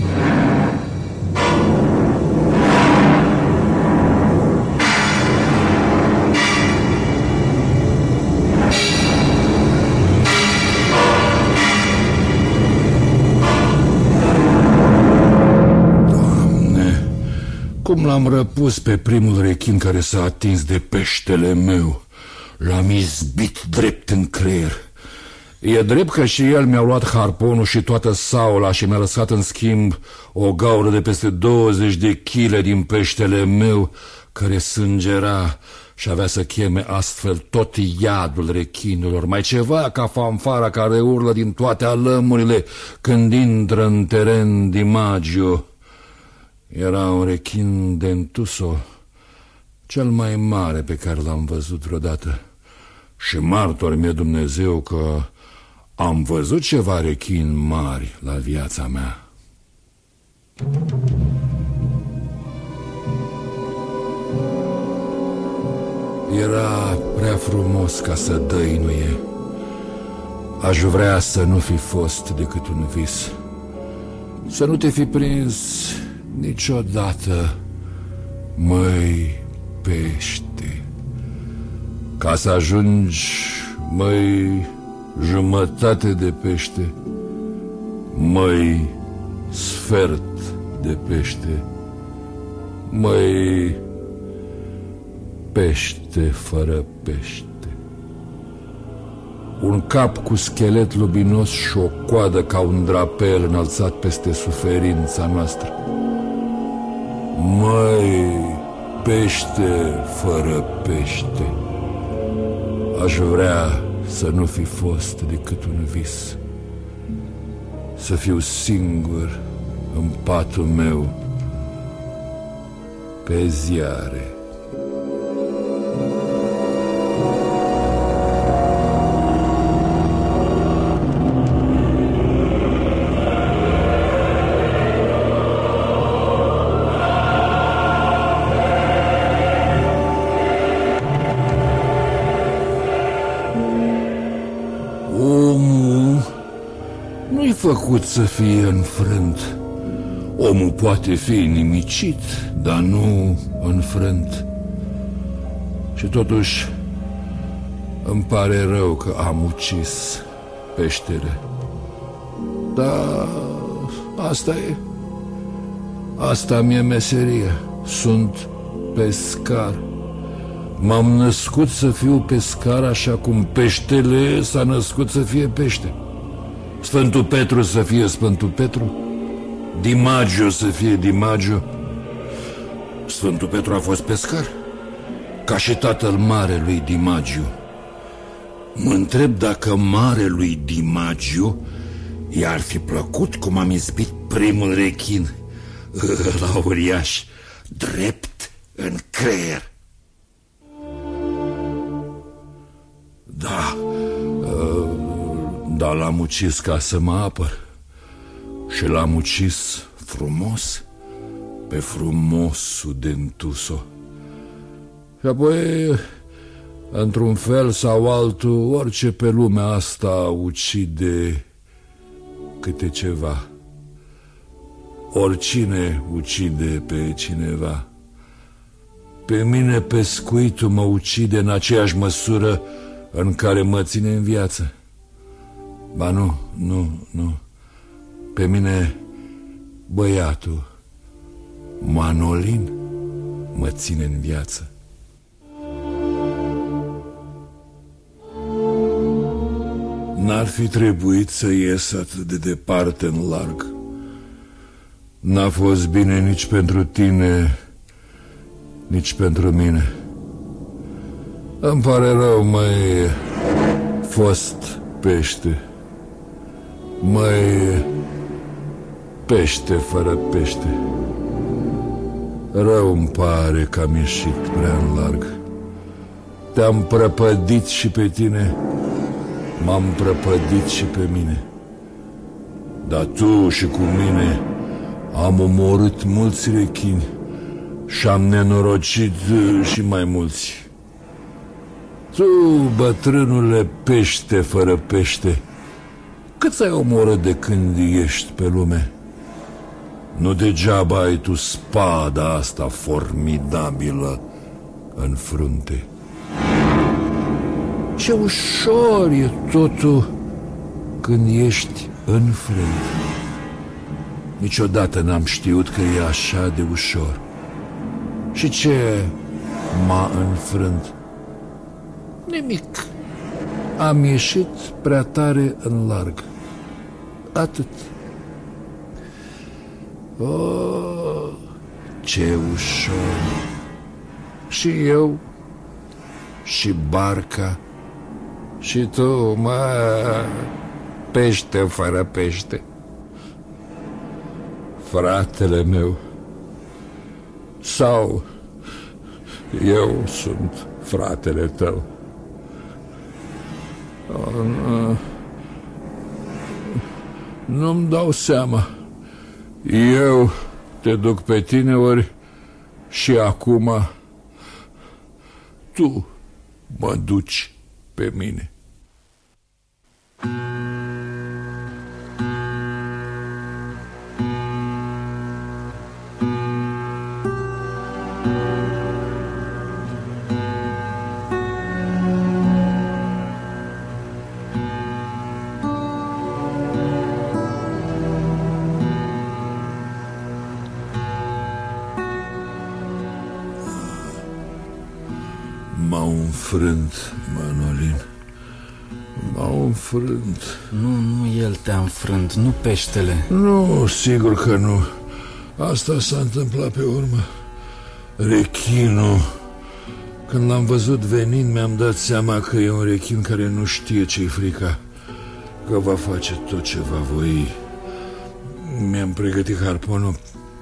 Doamne, cum l-am răpus pe primul rechin care s-a atins de peștele meu. L-am izbit drept în creier. E drept că și el mi-a luat harponul și toată saula și mi-a lăsat în schimb o gaură de peste 20 de chile din peștele meu, care sângera și avea să cheme astfel tot iadul rechinilor, mai ceva ca fanfara care urlă din toate alămurile când intră în teren Dimagio. Era un rechin dentuso, cel mai mare pe care l-am văzut vreodată. Și martor mi-e Dumnezeu că am văzut ceva rechini mari la viața mea. Era prea frumos ca să dăinuie. Aș vrea să nu fi fost decât un vis. Să nu te fi prins niciodată, măi pește. Ca să ajungi, măi jumătate de pește, măi sfert de pește, măi pește fără pește. Un cap cu schelet lubinos și o coadă ca un drapel înălțat peste suferința noastră. Măi pește fără pește, aș vrea să nu fi fost decât un vis, să fiu singur în patul meu pe ziare. Făcut să fie înfrânt. Omul poate fi nimicit, dar nu înfrânt. Și totuși îmi pare rău că am ucis peștele. Dar asta e. Asta mi-e meseria. Sunt pescar. M-am născut să fiu pescar, așa cum peștele s-a născut să fie pește. Sfântul Petru să fie Sfântul Petru, Dimagio să fie Dimagio. Sfântul Petru a fost pescar, ca și tatăl marelui Dimagio. Mă întreb dacă marelui Dimagio i-ar fi plăcut cum am izbit primul rechin, la uriaș, drept în creier. Da, dar l-am ucis ca să mă apăr. Și l-am ucis frumos, pe frumosul dentuso. Și apoi, într-un fel sau altul, orice pe lumea asta ucide câte ceva. Oricine ucide pe cineva. Pe mine pescuitul mă ucide în aceeași măsură în care mă ține în viață. Ba nu. Pe mine băiatul Manolin mă ține în viață. N-ar fi trebuit să ies atât de departe în larg. N-a fost bine nici pentru tine, nici pentru mine. Îmi pare rău, măi fost pește, măi pește fără pește. Rău îmi pare că am ieșit prea în larg. Te-am prăpădit și pe tine, m-am prăpădit și pe mine. Dar tu și cu mine am omorât mulți rechini și am nenorocit și mai mulți. Tu, bătrânule pește fără pește, cât ai omorât de când ești pe lume? Nu degeaba ai tu spada asta formidabilă în frunte. Ce ușor e totul când ești înfrânt. Niciodată n-am știut că e așa de ușor. Și ce m-a înfrânt? Nimic. Am ieșit prea tare în larg. Atât. Oh, ce ușor. Și eu, și barca, și tu, pește fără pește. Fratele meu, sau eu sunt fratele tău. Nu-mi dau seama. Eu te duc pe tine, ori și acum tu mă duci pe mine. M-au înfrânt, Manolin. M-au înfrânt. Nu el te-a înfrânt, nu peștele. Nu, sigur că nu. Asta s-a întâmplat pe urmă. Rechinul. Când l-am văzut venind, mi-am dat seama că e un rechin care nu știe ce-i frica, că va face tot ce va voi. Mi-am pregătit harponul.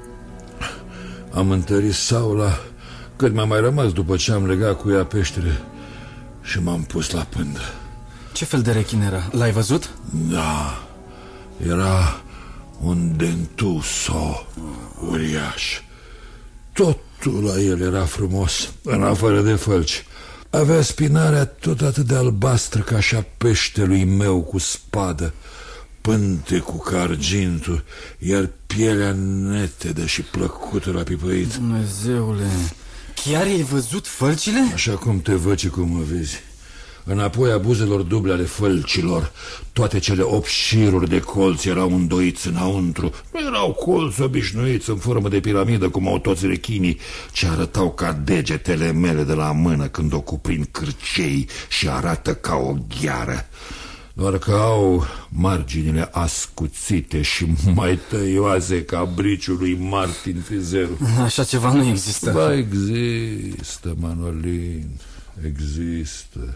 Am întărit saula cât mi-a mai rămas după ce am legat cu ea peștele și m-am pus la pândă. Ce fel de rechin era? L-ai văzut? Da, era un dentuso uriaș. Totul la el era frumos, în afară de fălci. Avea spinarea tot atât de albastră ca și a peștelui meu cu spadă, pântecul ca argintul, iar pielea netedă și plăcută la pipăit. Dumnezeule, chiar ai văzut fălcile? Așa cum te văd și cum mă vezi. Înapoi a buzelor duble ale fălcilor, toate cele 8 șiruri de colți erau îndoiți înăuntru. Nu erau colți obișnuiți în formă de piramidă, cum au toți rechinii, ci arătau ca degetele mele de la mână când o cuprind cârcei și arată ca o gheară. Doar că au marginile ascuțite și mai tăioase ca briciul lui Martin Fizerul. Așa ceva nu există. Ba, există, Manolin, există.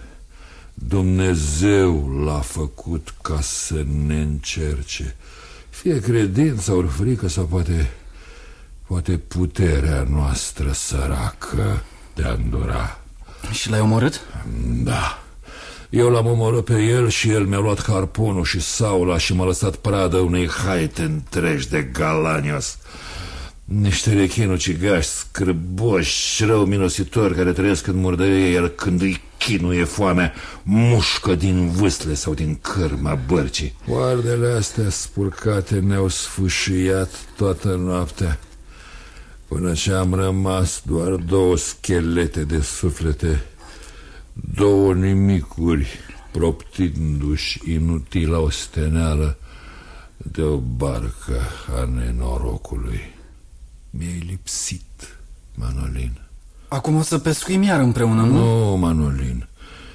Dumnezeu l-a făcut ca să ne încerce. Fie credința, ori frică, sau poate puterea noastră săracă de a îndura. Și l-ai omorât? Da. Eu l-am omorât pe el și el mi-a luat harponul și saula și m-a lăsat pradă unei haite întregi de galanios. Niște rechin ucigași, scârboși, rău mirositori care trăiesc în murdărie, iar când îi chinuie foamea, mușcă din vâsle sau din cârma bărcii. Oardele astea spurcate ne-au sfâșiat toată noaptea, până ce am rămas doar 2 schelete de suflete, 2 nimicuri proptindu-și inutil la osteneală de o barcă a nenorocului. Mi-ai lipsit, Manolin. Acum o să pescuim iar împreună, nu? Nu, Manolin.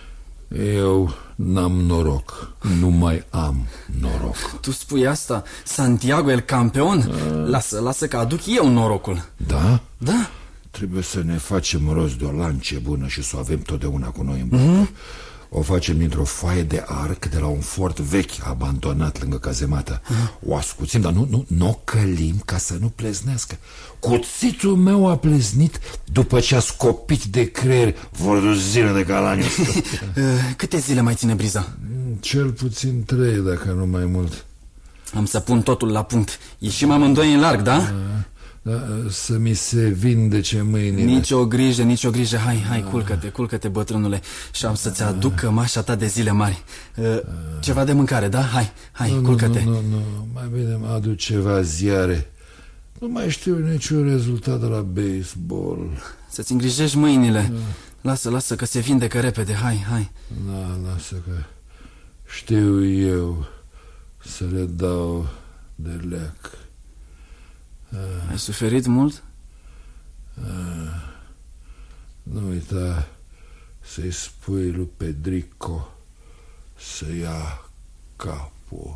Eu n-am noroc. Nu mai am noroc. Tu spui asta? Santiago el Campeon? Lasă că aduc eu norocul. Da? Da. Trebuie să ne facem rost de o lance bună și să o avem totdeauna cu noi în barcă. O facem dintr-o foaie de arc de la un fort vechi abandonat lângă cazemată. O ascuțim, dar nu o călim ca să nu pleznească. Cuțitul meu a pleznit după ce a scopit de creier vreo zile de galanios. Câte zile mai ține briza? Cel puțin 3, dacă nu mai mult. Am să pun totul la punct. Ieșim amândoi în larg, da? Da, să mi se vindece mâinile. Nici o grijă. Hai, culcă-te, bătrânule. Și am să-ți aduc cămașa ta de zile mari. Ceva de mâncare, da? Hai, culcă-te. Nu, mai bine mă aduc ceva ziare. Nu mai știu niciun rezultat de la baseball. Să-ți îngrijești mâinile. Lasă că se vindecă repede, hai. Da, lasă că știu eu să le dau de leac. Ai suferit mult? Nu uita să-i spui lui Pedrico să ia capul.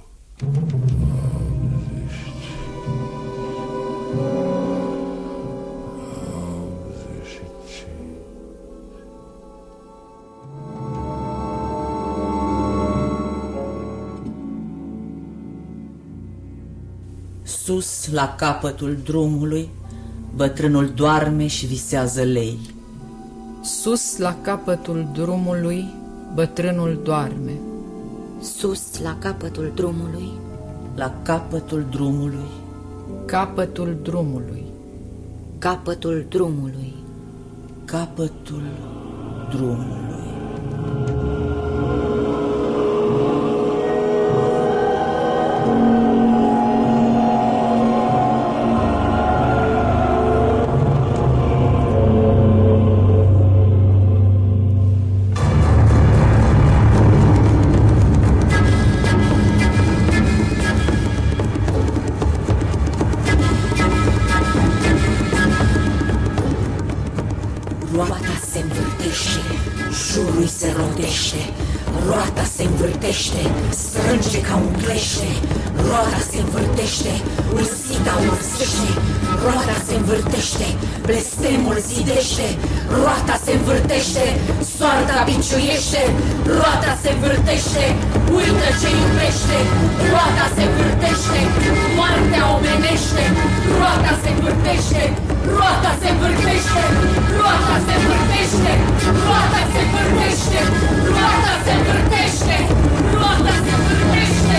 Sus, la capătul drumului, bătrânul doarme și visează lei. Sus, la capătul drumului, bătrânul doarme. Sus, la capătul drumului, La capătul drumului, Capătul drumului. capătul drumului. capătul drumului. Roata se învârtește, jurul se rotește, roata se învârtește, strânge ca un clește, roata se învârtește, ursita ursește, roata se învârtește, blestemul zidește, roata se învârtește, soarta biciuiește, roata se învârtește, uită ce iubește, roata se învârtește, moartea omenește, roata se învârtește, roata se învârtește, roata se învârtește, roata se învârtește, roata se învârtește, roata se învârtește.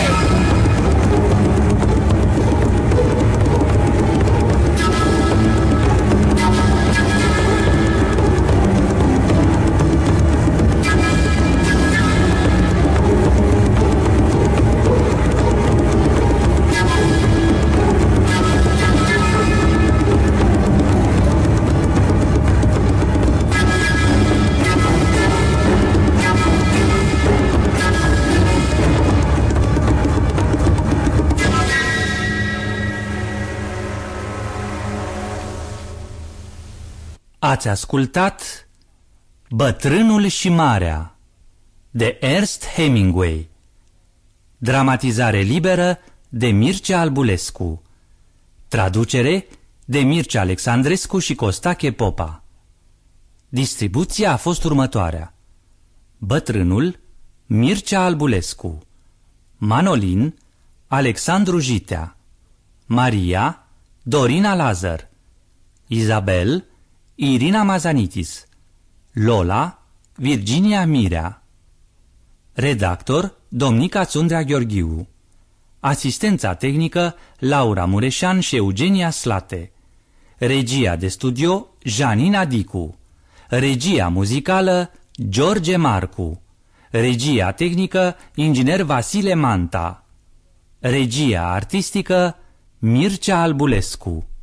Ați ascultat Bătrânul și Marea de Ernest Hemingway, dramatizare liberă de Mircea Albulescu, traducere de Mircea Alexandrescu și Costache Popa. Distribuția a fost următoarea: Bătrânul, Mircea Albulescu; Manolin, Alexandru Jitea; Maria, Dorina Lazar; Izabel, Irina Mazanitis; Lola, Virginia Mirea. Redactor, Domnica Țundrea Gheorghiu. Asistența tehnică, Laura Mureșan și Eugenia Slate. Regia de studio, Janina Dicu. Regia muzicală, George Marcu. Regia tehnică, inginer Vasile Manta. Regia artistică, Mircea Albulescu.